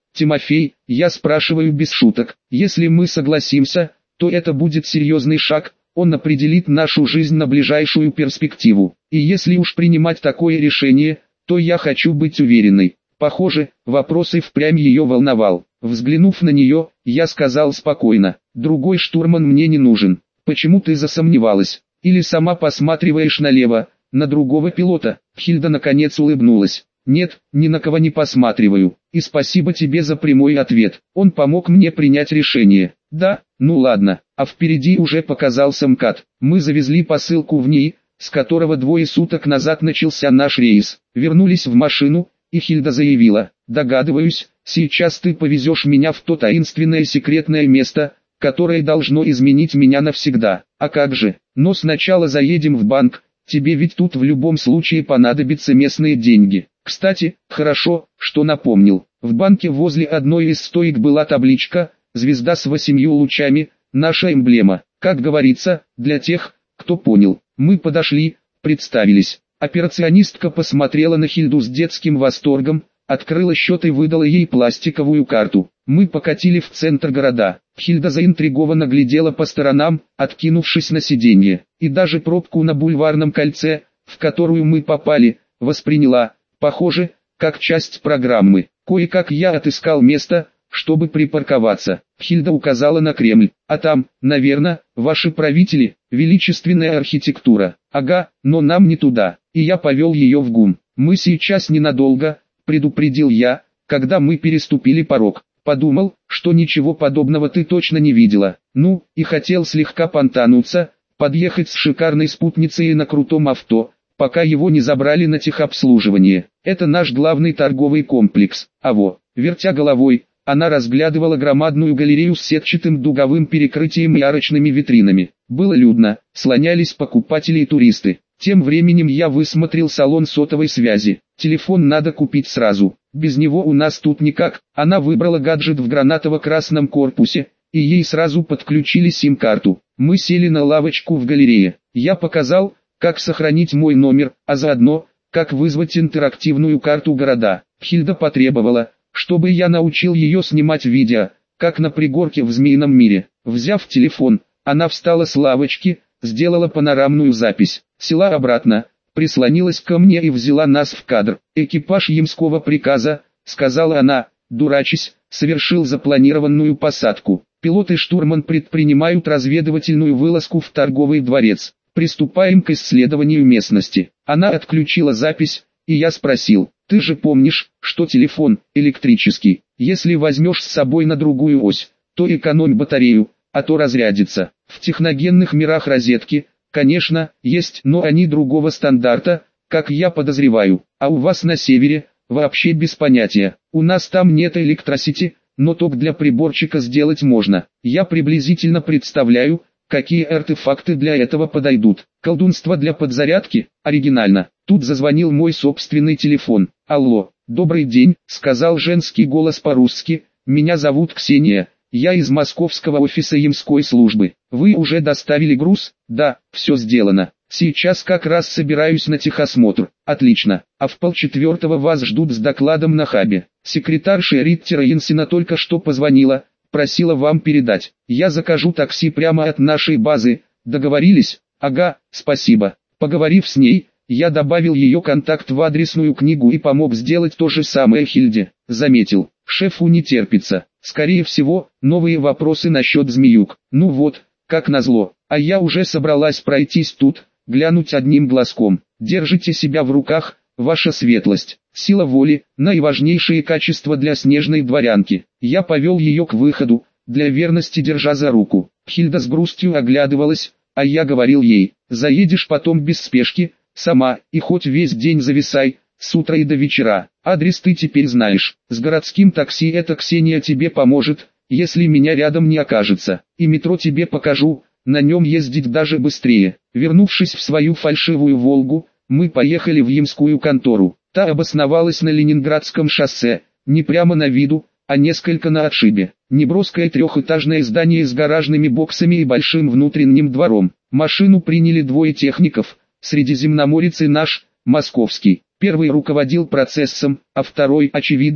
Тимофей, я спрашиваю без шуток, если мы согласимся, то это будет серьезный шаг, он определит нашу жизнь на ближайшую перспективу. И если уж принимать такое решение, то я хочу быть уверенной. Похоже, вопрос и впрямь ее волновал. Взглянув на нее, я сказал спокойно, другой штурман мне не нужен. Почему ты засомневалась? Или сама посматриваешь налево, на другого пилота? Хильда наконец улыбнулась. Нет, ни на кого не посматриваю. И спасибо тебе за прямой ответ. Он помог мне принять решение. Да, ну ладно. А впереди уже показался МКАД. Мы завезли посылку в НИИ, с которого двое суток назад начался наш рейс. Вернулись в машину, и Хильда заявила: догадываюсь, сейчас ты повезешь меня в то таинственное секретное место, которое должно изменить меня навсегда. А как же? Но сначала заедем в банк, тебе ведь тут в любом случае понадобятся местные деньги. Кстати, хорошо, что напомнил. В банке возле одной из стоек была табличка «Звезда с восемью лучами», наша эмблема. Как говорится, для тех, кто понял. Мы подошли, представились. Операционистка посмотрела на Хильду с детским восторгом, открыла счет и выдала ей пластиковую карту. Мы покатили в центр города. Хильда заинтригованно глядела по сторонам, откинувшись на сиденье. И даже пробку на Бульварном кольце, в которую мы попали, восприняла, похоже, как часть программы. Кое-как я отыскал место, чтобы припарковаться. Хильда указала на Кремль. А там, наверное, ваши правители, величественная архитектура. Ага, но нам не туда. И я повел ее в ГУМ. Мы сейчас ненадолго, предупредил я, когда мы переступили порог. Подумал, что ничего подобного ты точно не видела. Ну, и хотел слегка понтануться, подъехать с шикарной спутницей на крутом авто, пока его не забрали на техобслуживание. Это наш главный торговый комплекс. А во, вертя головой, она разглядывала громадную галерею с сетчатым дуговым перекрытием и арочными витринами. Было людно, слонялись покупатели и туристы. Тем временем я высмотрел салон сотовой связи. Телефон надо купить сразу, без него у нас тут никак. Она выбрала гаджет в гранатово-красном корпусе, и ей сразу подключили сим-карту. Мы сели на лавочку в галерее. Я показал, как сохранить мой номер, а заодно, как вызвать интерактивную карту города. Хильда потребовала, чтобы я научил ее снимать видео, как на пригорке в Змеином мире. Взяв телефон, она встала с лавочки, сделала панорамную запись, села обратно, прислонилась ко мне и взяла нас в кадр. Экипаж ямского приказа, сказала она, дурачись, совершил запланированную посадку. Пилот и штурман предпринимают разведывательную вылазку в торговый дворец. Приступаем к исследованию местности. Она отключила запись, и я спросил: ты же помнишь, что телефон электрический? Если возьмешь с собой на другую ось, то экономь батарею, а то разрядится. В техногенных мирах розетки, конечно, есть, но они другого стандарта, как я подозреваю. А у вас на севере, вообще без понятия. У нас там нет электросети, но ток для приборчика сделать можно. Я приблизительно представляю, какие артефакты для этого подойдут. Колдунство для подзарядки? Оригинально. Тут зазвонил мой собственный телефон. Алло, добрый день, сказал женский голос по-русски. Меня зовут Ксения. Я из московского офиса ямской службы. Вы уже доставили груз? Да, все сделано. Сейчас как раз собираюсь на техосмотр. Отлично. А в полчетвертого вас ждут с докладом на хабе. Секретарша Риттера Янсена только что позвонила, просила вам передать. Я закажу такси прямо от нашей базы. Договорились? Ага, спасибо. Поговорив с ней, я добавил ее контакт в адресную книгу и помог сделать то же самое Хильде. Заметил, шефу не терпится. Скорее всего, новые вопросы насчет змеюк. Ну вот, как назло. А я уже собралась пройтись тут, глянуть одним глазком. Держите себя в руках, ваша светлость. Сила воли – наиважнейшее качество для снежной дворянки. Я повел ее к выходу, для верности держа за руку. Хильда с грустью оглядывалась, а я говорил ей: заедешь потом без спешки, сама, и хоть весь день зависай, с утра и до вечера. Адрес ты теперь знаешь. С городским такси эта Ксения тебе поможет, если меня рядом не окажется. И метро тебе покажу, на нем ездить даже быстрее. Вернувшись в свою фальшивую «Волгу», мы поехали в ямскую контору. Та обосновалась на Ленинградском шоссе, не прямо на виду, а несколько на отшибе. Неброское трехэтажное здание с гаражными боксами и большим внутренним двором. Машину приняли двое техников, средиземноморец и наш, московский. Первый руководил процессом, а второй, очевидно,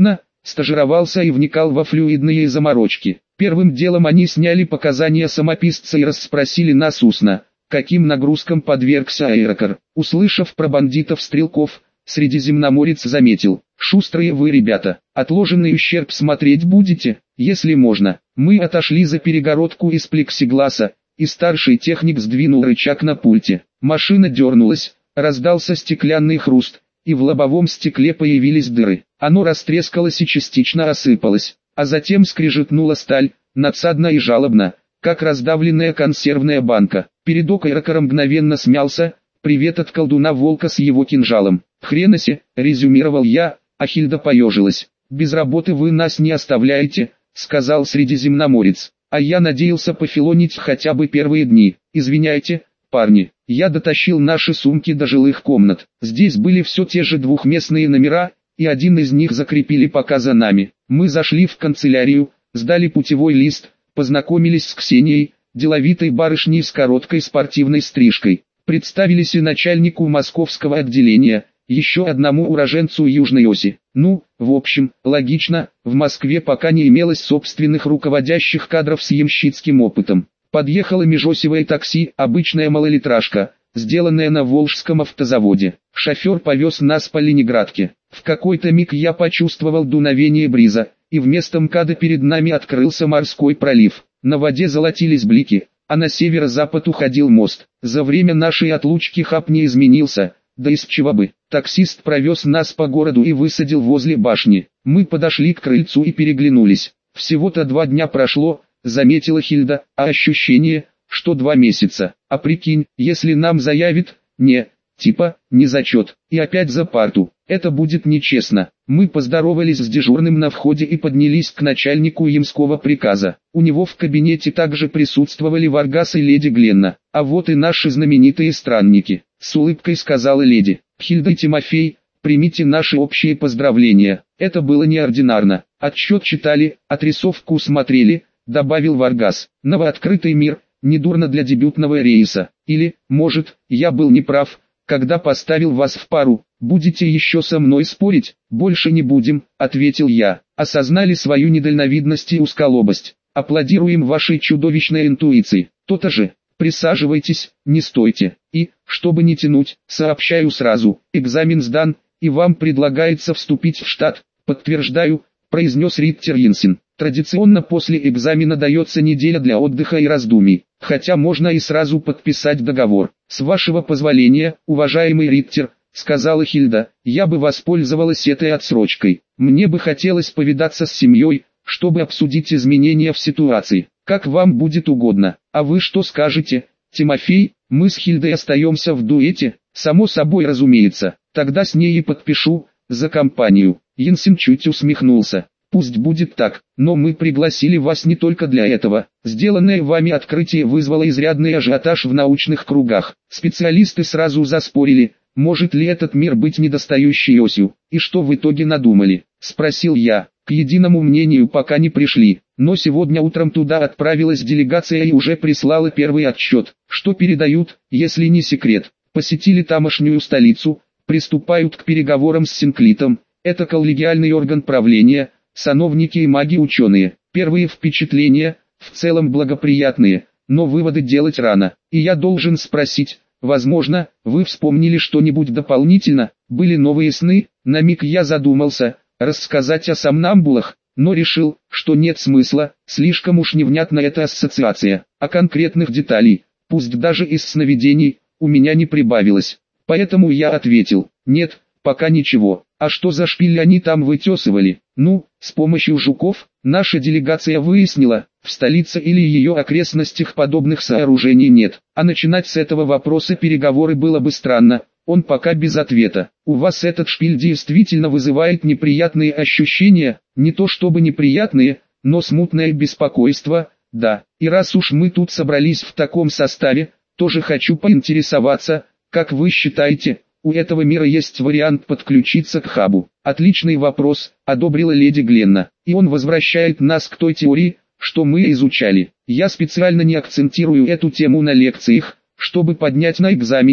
стажировался и вникал во флюидные заморочки. Первым делом они сняли показания самописца и расспросили нас устно, каким нагрузкам подвергся аэрокар. Услышав про бандитов-стрелков, Средиземноморец заметил: «Шустрые вы, ребята, отложенный ущерб смотреть будете, если можно». Мы отошли за перегородку из плексигласа, и старший техник сдвинул рычаг на пульте. Машина дернулась, раздался стеклянный хруст, и в лобовом стекле появились дыры. Оно растрескалось и частично осыпалось, а затем скрежетнула сталь, надсадно и жалобно, как раздавленная консервная банка. Передок аэрокара мгновенно смялся. «Привет от колдуна-волка с его кинжалом». «Хренасе», — резюмировал я, а Хильда поежилась. «Без работы вы нас не оставляете», — сказал Средиземноморец. «А я надеялся пофилонить хотя бы первые дни. Извиняйте, парни». Я дотащил наши сумки до жилых комнат. Здесь были все те же двухместные номера, и один из них закрепили пока за нами. Мы зашли в канцелярию, сдали путевой лист, познакомились с Ксенией, деловитой барышней с короткой спортивной стрижкой. Представились и начальнику московского отделения, еще одному уроженцу Южной Оси. Ну, в общем, логично, в Москве пока не имелось собственных руководящих кадров с ямщицким опытом. Подъехало межосевое такси, обычная малолитражка, сделанная на Волжском автозаводе. Шофер повез нас по Ленинградке. В какой-то миг я почувствовал дуновение бриза, и вместо МКАДа перед нами открылся морской пролив. На воде золотились блики, а на северо-запад уходил мост. За время нашей отлучки хаб не изменился, да из чего бы. Таксист провез нас по городу и высадил возле башни. Мы подошли к крыльцу и переглянулись. Всего-то два дня прошло, заметила Хильда, а ощущение, что два месяца. А прикинь, если нам заявит, не, типа, не зачет, и опять за парту. Это будет нечестно. Мы поздоровались с дежурным на входе и поднялись к начальнику ямского приказа. У него в кабинете также присутствовали Варгас и леди Гленна. А вот и наши знаменитые странники. С улыбкой сказала леди. Хильда и Тимофей, примите наши общие поздравления. Это было неординарно. Отчет читали, отрисовку смотрели, добавил Варгас. Новооткрытый мир, недурно для дебютного рейса. Или, может, я был неправ, когда поставил вас в пару. Будете еще со мной спорить? Больше не будем, ответил я. Осознали свою недальновидность и узколобость. Аплодируем вашей чудовищной интуиции. То-то же. Присаживайтесь, не стойте. И, чтобы не тянуть, сообщаю сразу, экзамен сдан, и вам предлагается вступить в штат. Подтверждаю, произнес Риттер Янсен. Традиционно после экзамена дается неделя для отдыха и раздумий, хотя можно и сразу подписать договор. С вашего позволения, уважаемый Риттер, сказала Хильда, я бы воспользовалась этой отсрочкой. Мне бы хотелось повидаться с семьей, чтобы обсудить изменения в ситуации. Как вам будет угодно. А вы что скажете, Тимофей? Мы с Хильдой остаемся в дуэте, само собой разумеется. Тогда с ней и подпишу, за компанию. Янсен чуть усмехнулся. Пусть будет так, но мы пригласили вас не только для этого. Сделанное вами открытие вызвало изрядный ажиотаж в научных кругах. Специалисты сразу заспорили, может ли этот мир быть недостающей осью. И что в итоге надумали? Спросил я. К единому мнению пока не пришли, но сегодня утром туда отправилась делегация и уже прислала первый отчет. Что передают, если не секрет? Посетили тамошнюю столицу, приступают к переговорам с Синклитом. Это коллегиальный орган правления, сановники и маги-ученые. Первые впечатления, в целом благоприятные, но выводы делать рано. И я должен спросить, возможно, вы вспомнили что-нибудь дополнительно? Были новые сны? На миг я задумался рассказать о сомнамбулах, но решил, что нет смысла, слишком уж невнятна эта ассоциация, а конкретных деталей, пусть даже из сновидений, у меня не прибавилось. Поэтому я ответил, нет, пока ничего. А что за шпиль они там вытесывали? Ну, с помощью жуков, наша делегация выяснила, в столице или ее окрестностях подобных сооружений нет. А начинать с этого вопроса переговоры было бы странно. Он пока без ответа. У вас этот шпиль действительно вызывает неприятные ощущения, не то чтобы неприятные, но смутное беспокойство, да. И раз уж мы тут собрались в таком составе, тоже хочу поинтересоваться, как вы считаете, у этого мира есть вариант подключиться к хабу? Отличный вопрос, одобрила леди Гленна. И он возвращает нас к той теории, что мы изучали. Я специально не акцентирую эту тему на лекциях, чтобы поднять на экзамене,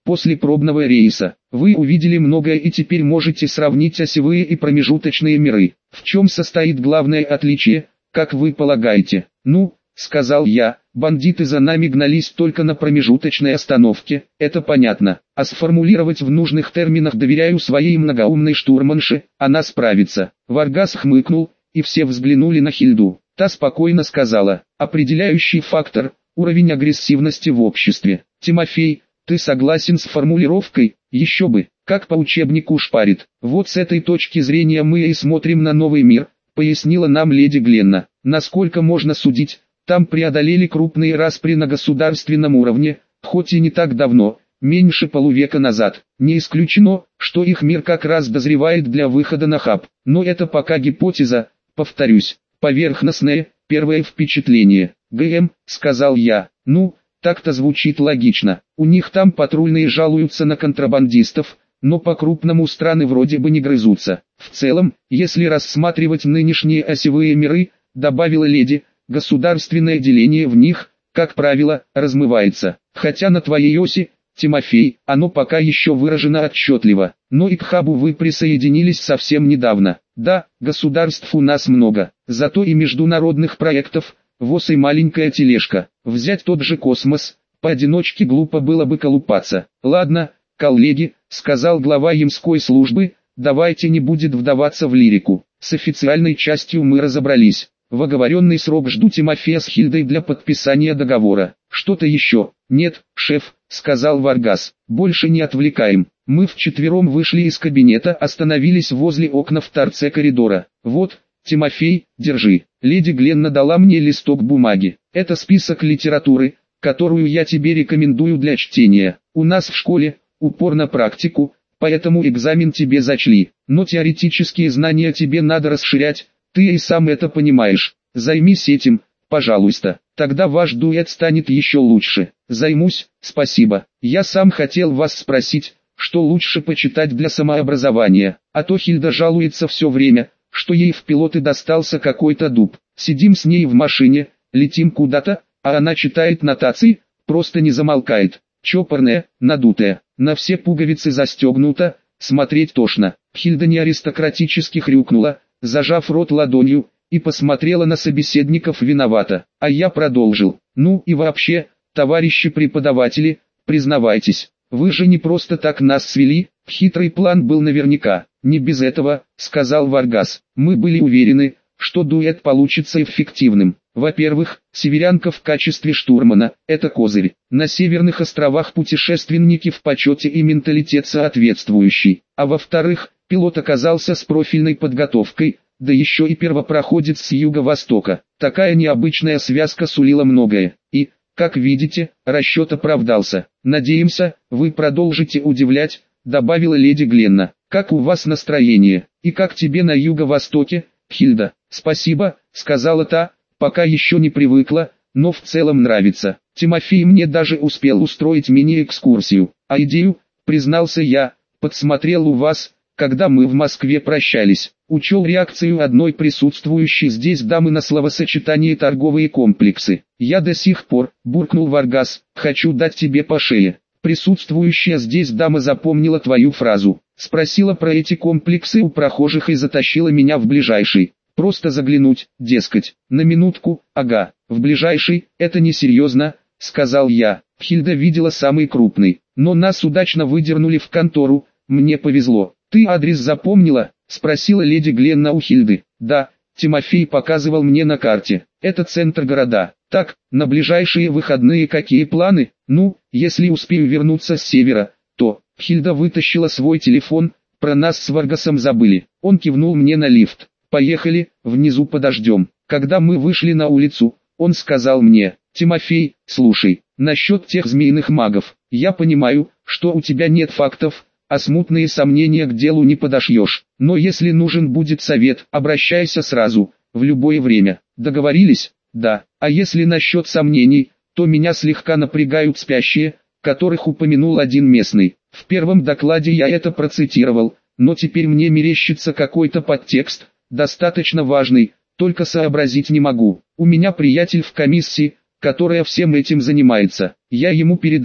После пробного рейса, вы увидели многое и теперь можете сравнить осевые и промежуточные миры. В чем состоит главное отличие, как вы полагаете? Ну, сказал я, бандиты за нами гнались только на промежуточной остановке, это понятно. А сформулировать в нужных терминах доверяю своей многоумной штурманше, она справится. Варгас хмыкнул, и все взглянули на Хильду. Та спокойно сказала, определяющий фактор – уровень агрессивности в обществе. Тимофей, ты согласен с формулировкой? Еще бы, как по учебнику шпарит. Вот с этой точки зрения мы и смотрим на новый мир, пояснила нам леди Гленна. Насколько можно судить, там преодолели крупные распри на государственном уровне, хоть и не так давно, меньше полувека назад. Не исключено, что их мир как раз дозревает для выхода на хаб. Но это пока гипотеза, повторюсь, поверхностное, первое впечатление. ГМ, сказал я, ну... Так-то звучит логично. У них там патрульные жалуются на контрабандистов, но по-крупному страны вроде бы не грызутся. В целом, если рассматривать нынешние осевые миры, добавила леди, государственное деление в них, как правило, размывается. Хотя на твоей оси, Тимофей, оно пока еще выражено отчетливо. Но и к хабу вы присоединились совсем недавно. Да, государств у нас много, зато и международных проектов, ВОС и маленькая тележка. Взять тот же космос, поодиночке глупо было бы колупаться. Ладно, коллеги, сказал глава ямской службы, давайте не будет вдаваться в лирику. С официальной частью мы разобрались. В оговоренный срок жду Тимофея с Хильдой для подписания договора. Что-то еще? Нет, шеф, сказал Варгас. Больше не отвлекаем. Мы вчетвером вышли из кабинета, остановились возле окна в торце коридора. Вот, Тимофей, держи. Леди Гленна дала мне листок бумаги. Это список литературы, которую я тебе рекомендую для чтения. У нас в школе, упор на практику, поэтому экзамен тебе зачли. Но теоретические знания тебе надо расширять, ты и сам это понимаешь. Займись этим, пожалуйста. Тогда ваш дуэт станет еще лучше. Займусь, спасибо. Я сам хотел вас спросить, что лучше почитать для самообразования. А то Хильда жалуется все время, что ей в пилоты достался какой-то дуб. Сидим с ней в машине, летим куда-то, а она читает нотации, просто не замолкает. Чопорная, надутая, на все пуговицы застегнута, смотреть тошно. Хильда не аристократически хрюкнула, зажав рот ладонью, и посмотрела на собеседников виновато. А я продолжил. Ну и вообще, товарищи преподаватели, признавайтесь, вы же не просто так нас свели, хитрый план был наверняка. Не без этого, сказал Варгас. Мы были уверены, что дуэт получится эффективным. Во-первых, северянка в качестве штурмана – это козырь. На северных островах путешественники в почете и менталитет соответствующий. А во-вторых, пилот оказался с профильной подготовкой, да еще и первопроходец с юго-востока. Такая необычная связка сулила многое. И, как видите, расчет оправдался. Надеемся, вы продолжите удивлять, добавила леди Гленна. Как у вас настроение? И как тебе на юго-востоке, Хильда? Спасибо, сказала та, пока еще не привыкла, но в целом нравится. Тимофей мне даже успел устроить мини-экскурсию. А идею, признался я, подсмотрел у вас, когда мы в Москве прощались. Учел реакцию одной присутствующей здесь дамы на словосочетание торговые комплексы. Я до сих пор, буркнул Варгас, хочу дать тебе по шее. Присутствующая здесь дама запомнила твою фразу. Спросила про эти комплексы у прохожих и затащила меня в ближайший. Просто заглянуть, дескать, на минутку, ага, в ближайший, это несерьезно, сказал я. Хильда видела самый крупный, но нас удачно выдернули в контору, мне повезло. Ты адрес запомнила? Спросила леди Гленна у Хильды. Да, Тимофей показывал мне на карте. Это центр города. Так, на ближайшие выходные какие планы? Ну, если успею вернуться с севера, то... Хильда вытащила свой телефон, про нас с Варгасом забыли. Он кивнул мне на лифт. Поехали, внизу подождем. Когда мы вышли на улицу, он сказал мне: Тимофей, слушай, насчет тех змеиных магов, я понимаю, что у тебя нет фактов, а смутные сомнения к делу не подошьешь. Но если нужен будет совет, обращайся сразу, в любое время. Договорились? Да. А если насчет сомнений, то меня слегка напрягают спящие, которых упомянул один местный. В первом докладе я это процитировал, но теперь мне мерещится какой-то подтекст, достаточно важный, только сообразить не могу. У меня приятель в комиссии, которая всем этим занимается. Я ему передам,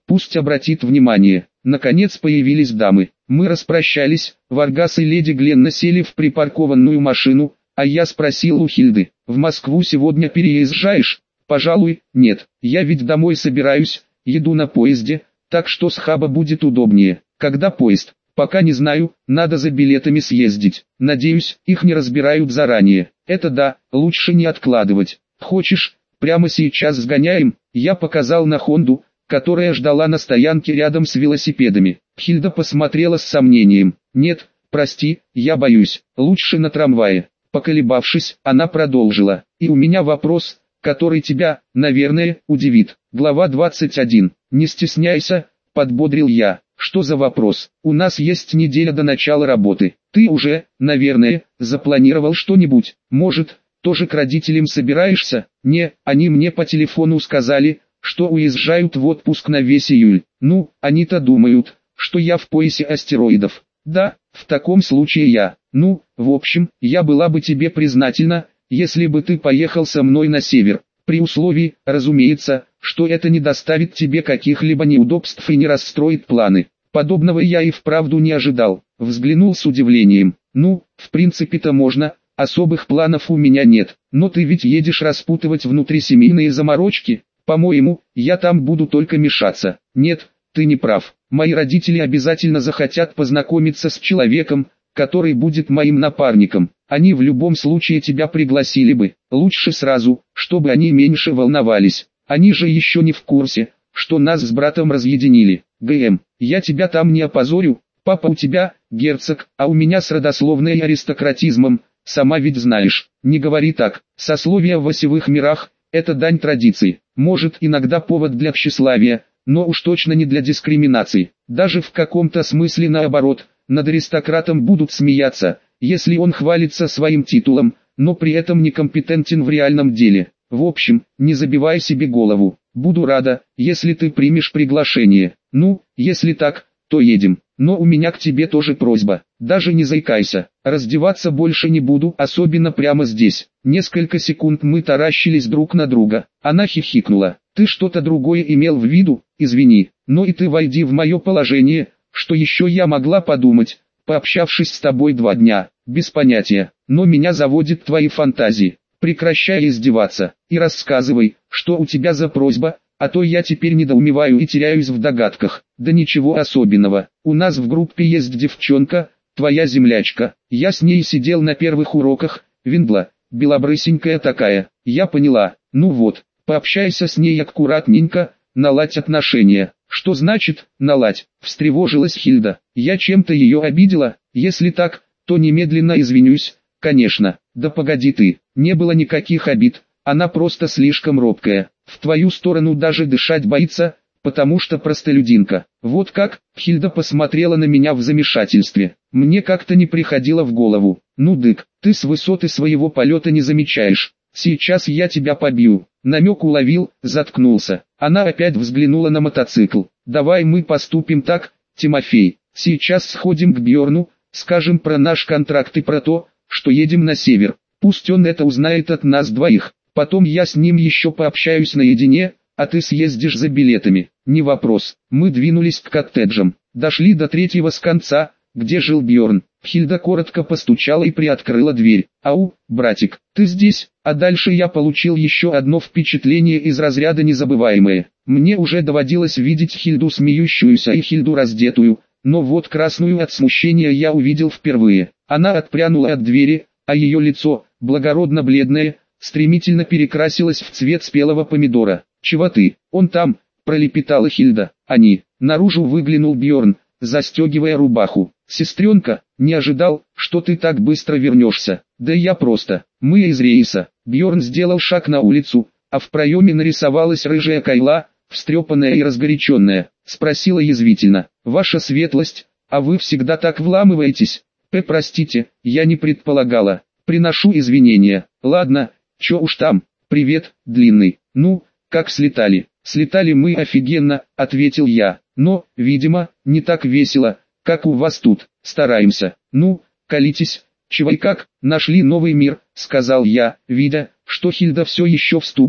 пусть обратит внимание. Наконец появились дамы. Мы распрощались, Варгас и леди Гленна сели в припаркованную машину, а я спросил у Хильды: «В Москву сегодня переезжаешь?» «Пожалуй, нет, я ведь домой собираюсь, еду на поезде, так что с хаба будет удобнее». «Когда поезд?» «Пока не знаю, надо за билетами съездить. Надеюсь, их не разбирают заранее». «Это да, лучше не откладывать. Хочешь, прямо сейчас сгоняем?» Я показал на Хонду, которая ждала на стоянке рядом с велосипедами. Хильда посмотрела с сомнением. «Нет, прости, я боюсь, лучше на трамвае». Поколебавшись, она продолжила: «И у меня вопрос, который тебя, наверное, удивит». Глава двадцать один. «Не стесняйся», — подбодрил я. «Что за вопрос? У нас есть неделя до начала работы. Ты уже, наверное, запланировал что-нибудь? Может, тоже к родителям собираешься?» «Не, они мне по телефону сказали, что уезжают в отпуск на весь июль. Ну, они-то думают, что я в поясе астероидов». «Да, в таком случае я. Ну, в общем, я была бы тебе признательна, если бы ты поехал со мной на север. При условии, разумеется, что это не доставит тебе каких-либо неудобств и не расстроит планы». Подобного я и вправду не ожидал. Взглянул с удивлением. «Ну, в принципе-то можно, особых планов у меня нет. Но ты ведь едешь распутывать внутрисемейные заморочки. По-моему, я там буду только мешаться». «Нет, ты не прав. Мои родители обязательно захотят познакомиться с человеком, который будет моим напарником. Они в любом случае тебя пригласили бы. Лучше сразу, чтобы они меньше волновались. Они же еще не в курсе, что нас с братом разъединили. ГМ, я тебя там не опозорю. Папа у тебя герцог, а у меня с родословной аристократизмом. Сама ведь знаешь». «Не говори так. Сословие в осевых мирах – это дань традиции. Может, иногда повод для тщеславия, но уж точно не для дискриминации. Даже в каком-то смысле наоборот, над аристократом будут смеяться, если он хвалится своим титулом, но при этом некомпетентен в реальном деле. В общем, не забивай себе голову. Буду рада, если ты примешь приглашение. Ну, если так, то едем. Но у меня к тебе тоже просьба. Даже не заикайся. Раздеваться больше не буду, особенно прямо здесь». Несколько секунд мы таращились друг на друга. Она хихикнула. «Ты что-то другое имел в виду? Извини, но и ты войди в мое положение. Что еще я могла подумать, пообщавшись с тобой два дня? Без понятия, но меня заводят твои фантазии. Прекращай издеваться и рассказывай, что у тебя за просьба, а то я теперь недоумеваю и теряюсь в догадках». «Да ничего особенного. У нас в группе есть девчонка, твоя землячка. Я с ней сидел на первых уроках, Виндла, белобрысенькая такая». «Я поняла. Ну вот, пообщайся с ней аккуратненько, наладь отношения». «Что значит «наладь»?» — встревожилась Хильда. «Я чем-то ее обидела? Если так, то немедленно извинюсь, конечно». «Да погоди ты, не было никаких обид, она просто слишком робкая. В твою сторону даже дышать боится, потому что простолюдинка». «Вот как?» — Хильда посмотрела на меня в замешательстве. Мне как-то не приходило в голову. «Ну дык, ты с высоты своего полета не замечаешь. Сейчас я тебя побью». Намек уловил, заткнулся. Она опять взглянула на мотоцикл. «Давай мы поступим так, Тимофей. Сейчас сходим к Бьорну, скажем про наш контракт и про то, что едем на север. Пусть он это узнает от нас двоих. Потом я с ним еще пообщаюсь наедине, а ты съездишь за билетами». «Не вопрос». Мы двинулись к коттеджам. Дошли до третьего с конца, где жил Бьорн. Хильда коротко постучала и приоткрыла дверь. «Ау, братик, ты здесь?» А дальше я получил еще одно впечатление из разряда незабываемое. Мне уже доводилось видеть Хильду смеющуюся и Хильду раздетую, но вот красную от смущения я увидел впервые. Она отпрянула от двери, а ее лицо, благородно бледное, стремительно перекрасилось в цвет спелого помидора. «Чего ты? Он там!» – пролепетала Хильда. «Они!» Наружу выглянул Бьорн, застегивая рубаху. «Сестренка, не ожидал, что ты так быстро вернешься». «Да я просто. Мы из рейса». Бьорн сделал шаг на улицу, а в проеме нарисовалась рыжая Кайла, встрепанная и разгоряченная. Спросила язвительно: «Ваша светлость, а вы всегда так вламываетесь?» «П, простите, я не предполагала. Приношу извинения». «Ладно, чё уж там. Привет, длинный. Ну, как слетали?» «Слетали мы офигенно», — ответил я. «Но, видимо, не так весело, как у вас тут. Стараемся. Ну, колитесь, чего и как». «Нашли новый мир», — сказал я, видя, что Хильда все еще в ступоре,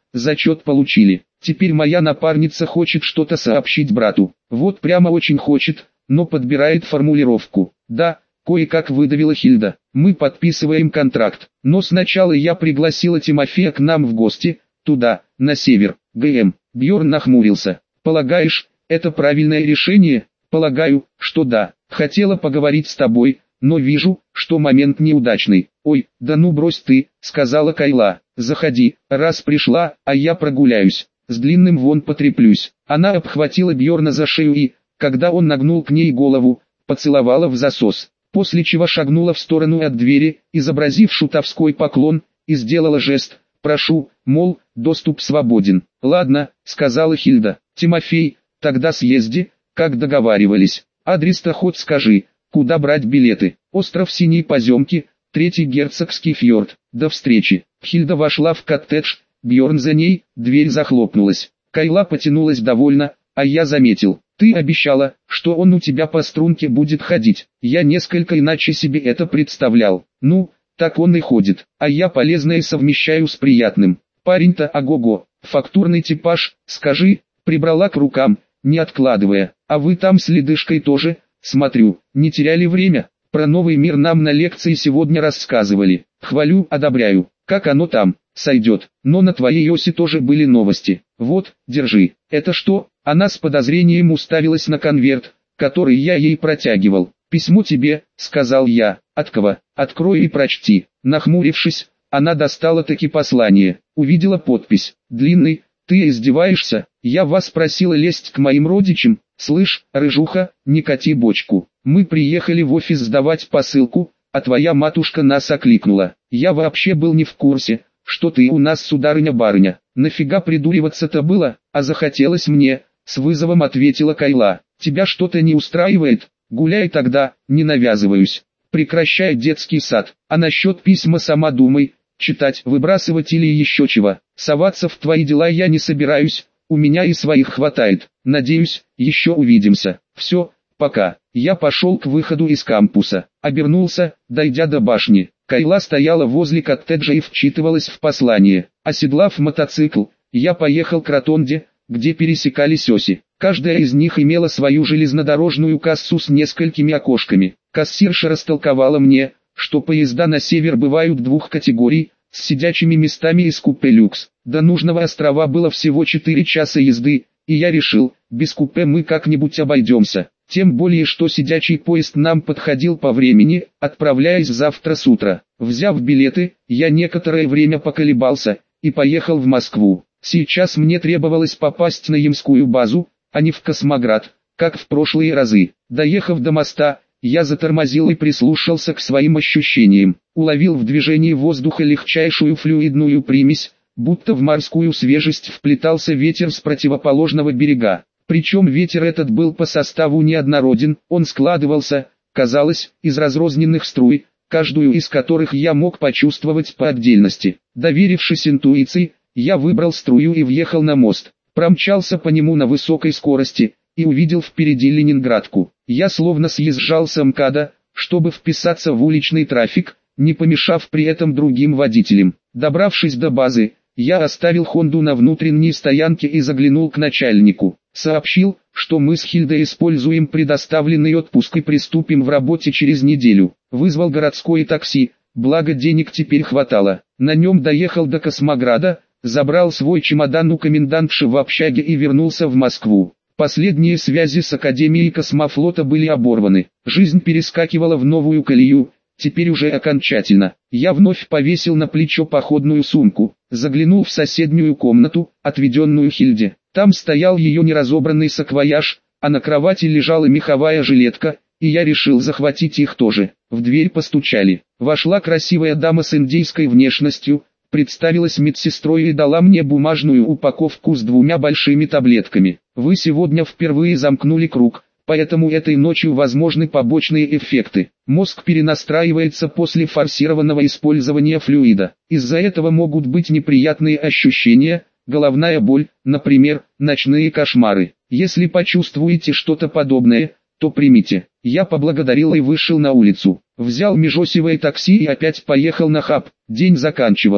зачет получили. Теперь моя напарница хочет что-то сообщить брату. Вот прямо очень хочет, но подбирает формулировку. Да, кое-как выдавила Хильда. Мы подписываем контракт. Но сначала я пригласила Тимофея к нам в гости, туда, на север. ГМ. Бьорн нахмурился. Полагаешь, это правильное решение? Полагаю, что да. Хотела поговорить с тобой, но вижу, что момент неудачный. Ой, да ну брось ты, сказала Кайла. Заходи, раз пришла, а я прогуляюсь. С длинным вон потреплюсь. Она обхватила Бьорна за шею и, когда он нагнул к ней голову, поцеловала в засос. После чего шагнула в сторону от двери, изобразив шутовской поклон, и сделала жест, прошу, мол, доступ свободен. Ладно, сказала Хильда. Тимофей, тогда съезди, как договаривались. Адрес-то хоть скажи, куда брать билеты. Остров Синей Поземки, Третий Герцогский фьорд. До встречи. Хильда вошла в коттедж, Бьорн за ней, дверь захлопнулась. Кайла потянулась довольно, а я заметил. Ты обещала, что он у тебя по струнке будет ходить. Я несколько иначе себе это представлял. Ну, так он и ходит. А я полезное совмещаю с приятным. Парень-то ого-го, фактурный типаж, скажи, прибрала к рукам, не откладывая. А вы там с ледышкой тоже, смотрю, не теряли время. Про новый мир нам на лекции сегодня рассказывали. Хвалю, одобряю. Как оно там, сойдет. Но на твоей оси тоже были новости. Вот, держи. Это что? Она с подозрением уставилась на конверт, который я ей протягивал. «Письмо тебе», — сказал я. «От кого? Открой и прочти». Нахмурившись, она достала таки послание. Увидела подпись. Длинный. «Ты издеваешься? Я вас просила лезть к моим родичам. Слышь, рыжуха, не кати бочку. Мы приехали в офис сдавать посылку, а твоя матушка нас окликнула. Я вообще был не в курсе, что ты у нас сударыня-барыня. Нафига придуриваться-то было, а захотелось мне», — с вызовом ответила Кайла. «Тебя что-то не устраивает? Гуляй тогда, не навязываюсь. Прекращай детский сад. А насчет письма сама думай, читать, выбрасывать или еще чего. Соваться в твои дела я не собираюсь, у меня и своих хватает. Надеюсь, еще увидимся. Все, пока». Я пошел к выходу из кампуса. Обернулся, дойдя до башни. Кайла стояла возле коттеджа и вчитывалась в послание. Оседлав мотоцикл, я поехал к ротонде, где пересекались оси. Каждая из них имела свою железнодорожную кассу с несколькими окошками. Кассирша растолковала мне, что поезда на север бывают двух категорий, с сидячими местами из купе люкс. До нужного острова было всего четыре часа езды, и я решил, без купе мы как-нибудь обойдемся. Тем более, что сидячий поезд нам подходил по времени, отправляясь завтра с утра. Взяв билеты, я некоторое время поколебался, и поехал в Москву. Сейчас мне требовалось попасть на Ямскую базу, а не в Космоград, как в прошлые разы. Доехав до моста, я затормозил и прислушался к своим ощущениям. Уловил в движении воздуха легчайшую флюидную примесь, будто в морскую свежесть вплетался ветер с противоположного берега. Причем ветер этот был по составу неоднороден, он складывался, казалось, из разрозненных струй, каждую из которых я мог почувствовать по отдельности. Доверившись интуиции, я выбрал струю и въехал на мост, промчался по нему на высокой скорости, и увидел впереди Ленинградку. Я словно съезжал с МКАДа, чтобы вписаться в уличный трафик, не помешав при этом другим водителям. Добравшись до базы, я оставил Хонду на внутренней стоянке и заглянул к начальнику. Сообщил, что мы с Хильдой используем предоставленный отпуск и приступим в работе через неделю. Вызвал городское такси, благо денег теперь хватало. На нем доехал до Космограда, забрал свой чемодан у комендантши в общаге и вернулся в Москву. Последние связи с Академией Космофлота были оборваны. Жизнь перескакивала в новую колею, теперь уже окончательно. Я вновь повесил на плечо походную сумку, заглянул в соседнюю комнату, отведенную Хильде. Там стоял ее неразобранный саквояж, а на кровати лежала меховая жилетка, и я решил захватить их тоже. В дверь постучали. Вошла красивая дама с индейской внешностью, представилась медсестрой и дала мне бумажную упаковку с двумя большими таблетками. Вы сегодня впервые замкнули круг, поэтому этой ночью возможны побочные эффекты. Мозг перенастраивается после форсированного использования флюида. Из-за этого могут быть неприятные ощущения, головная боль, например, ночные кошмары. Если почувствуете что-то подобное, то примите. Я поблагодарил и вышел на улицу. Взял межосевое такси и опять поехал на хаб. День заканчивался.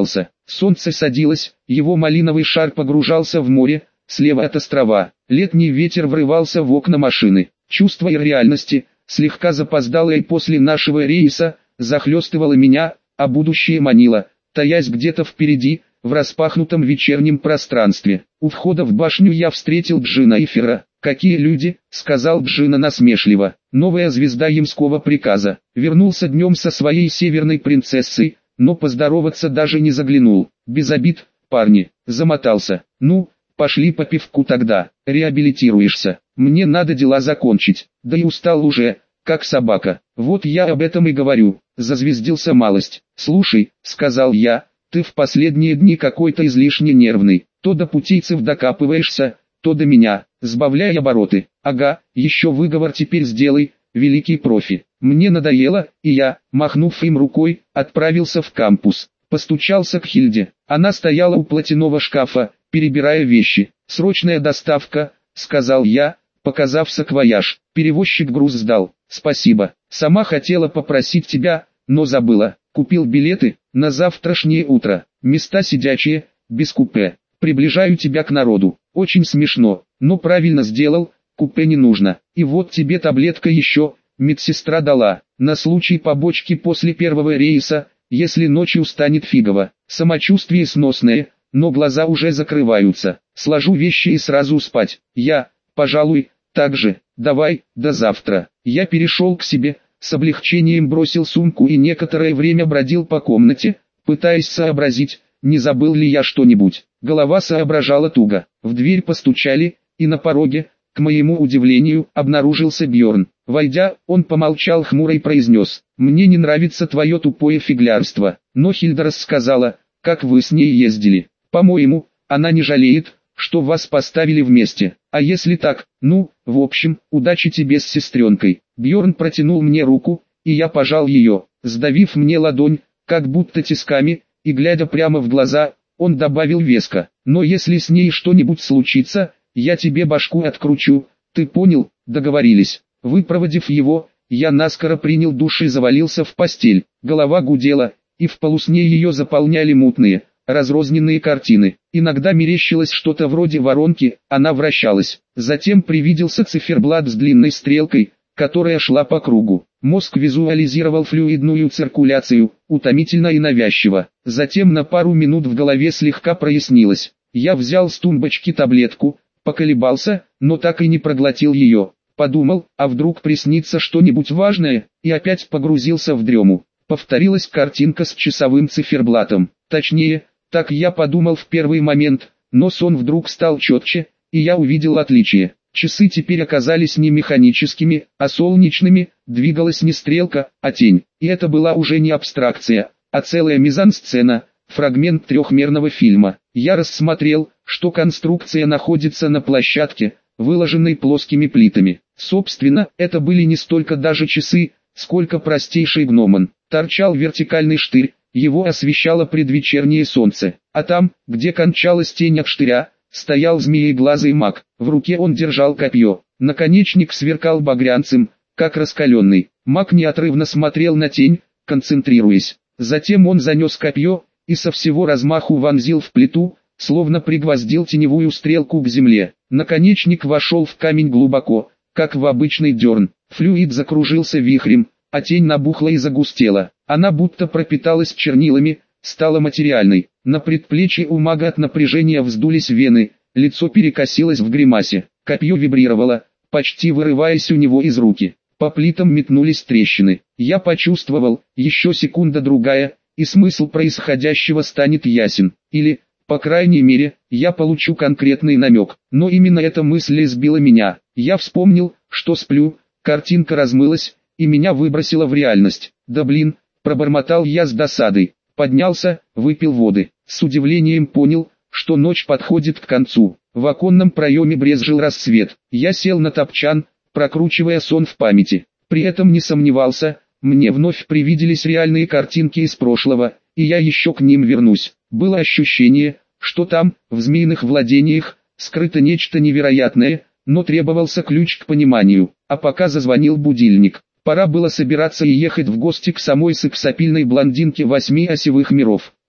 Солнце садилось, его малиновый шар погружался в море, слева от острова. Летний ветер врывался в окна машины. Чувство ирреальности, слегка запоздалое после нашего рейса, захлестывало меня, а будущее манило, таясь где-то впереди, в распахнутом вечернем пространстве. У входа в башню я встретил Джина и Фера. «Какие люди», — сказал Джина насмешливо, — «новая звезда ямского приказа». Вернулся днем со своей северной принцессой, но поздороваться даже не заглянул. «Без обид, парни», — замотался. «Ну, пошли по пивку тогда, реабилитируешься. Мне надо дела закончить, да и устал уже, как собака». «Вот я об этом и говорю», — зазвездился малость. «Слушай», — сказал я, — «ты в последние дни какой-то излишне нервный, то до путейцев докапываешься, то до меня, сбавляй обороты». «Ага, еще выговор теперь сделай, великий профи». Мне надоело, и я, махнув им рукой, отправился в кампус. Постучался к Хильде. Она стояла у платяного шкафа, перебирая вещи. «Срочная доставка», — сказал я, показав саквояж. Перевозчик груз сдал. «Спасибо. Сама хотела попросить тебя, но забыла. Купил билеты на завтрашнее утро. Места сидячие, без купе. Приближаю тебя к народу. Очень смешно, но правильно сделал, купе не нужно. И вот тебе таблетка еще, медсестра дала, на случай побочки после первого рейса, если ночью станет фигово. Самочувствие сносное, но глаза уже закрываются. Сложу вещи и сразу спать. Я, пожалуй, так же. Давай, до завтра». Я перешел к себе, с облегчением бросил сумку и некоторое время бродил по комнате, пытаясь сообразить, не забыл ли я что-нибудь. Голова соображала туго. В дверь постучали, и на пороге, к моему удивлению, обнаружился Бьорн. Войдя, он помолчал хмуро и произнес: «Мне не нравится твое тупое фиглярство, но Хильда рассказала, как вы с ней ездили. По-моему, она не жалеет, что вас поставили вместе. А если так, ну, в общем, удачи тебе с сестренкой». Бьорн протянул мне руку, и я пожал ее, сдавив мне ладонь, как будто тисками, и глядя прямо в глаза, он добавил веско: «Но если с ней что-нибудь случится, я тебе башку откручу, ты понял?» Договорились. Выпроводив его, я наскоро принял душ и завалился в постель. Голова гудела, и в полусне ее заполняли мутные, разрозненные картины. Иногда мерещилось что-то вроде воронки, она вращалась. Затем привиделся циферблат с длинной стрелкой, которая шла по кругу. Мозг визуализировал флюидную циркуляцию, утомительно и навязчиво. Затем на пару минут в голове слегка прояснилось. Я взял с тумбочки таблетку, поколебался, но так и не проглотил ее. Подумал, а вдруг приснится что-нибудь важное, и опять погрузился в дрему. Повторилась картинка с часовым циферблатом. Точнее, так я подумал в первый момент, но сон вдруг стал четче, и я увидел отличие. Часы теперь оказались не механическими, а солнечными, двигалась не стрелка, а тень. И это была уже не абстракция, а целая мизансцена, фрагмент трехмерного фильма. Я рассмотрел, что конструкция находится на площадке, выложенной плоскими плитами. Собственно, это были не столько даже часы, сколько простейший гномон. Торчал вертикальный штырь, его освещало предвечернее солнце, а там, где кончалась тень от штыря, стоял змееглазый маг. В руке он держал копье. Наконечник сверкал багрянцем, как раскаленный. Маг неотрывно смотрел на тень, концентрируясь. Затем он занес копье, и со всего размаху вонзил в плиту, словно пригвоздил теневую стрелку к земле. Наконечник вошел в камень глубоко, как в обычный дерн. Флюид закружился вихрем, а тень набухла и загустела. Она будто пропиталась чернилами, стала материальной. На предплечье у мага от напряжения вздулись вены, лицо перекосилось в гримасе. Копье вибрировало, почти вырываясь у него из руки. По плитам метнулись трещины. Я почувствовал, еще секунда-другая, и смысл происходящего станет ясен. Или, по крайней мере, я получу конкретный намек. Но именно эта мысль избила меня. Я вспомнил, что сплю, картинка размылась, и меня выбросило в реальность. Да блин, пробормотал я с досадой. Поднялся, выпил воды. С удивлением понял, что ночь подходит к концу. В оконном проеме брезжил рассвет. Я сел на топчан, прокручивая сон в памяти. При этом не сомневался, мне вновь привиделись реальные картинки из прошлого, и я еще к ним вернусь. Было ощущение, что там, в змеиных владениях, скрыто нечто невероятное, но требовался ключ к пониманию. А пока зазвонил будильник. Пора было собираться и ехать в гости к самой сексапильной блондинке восьми осевых миров.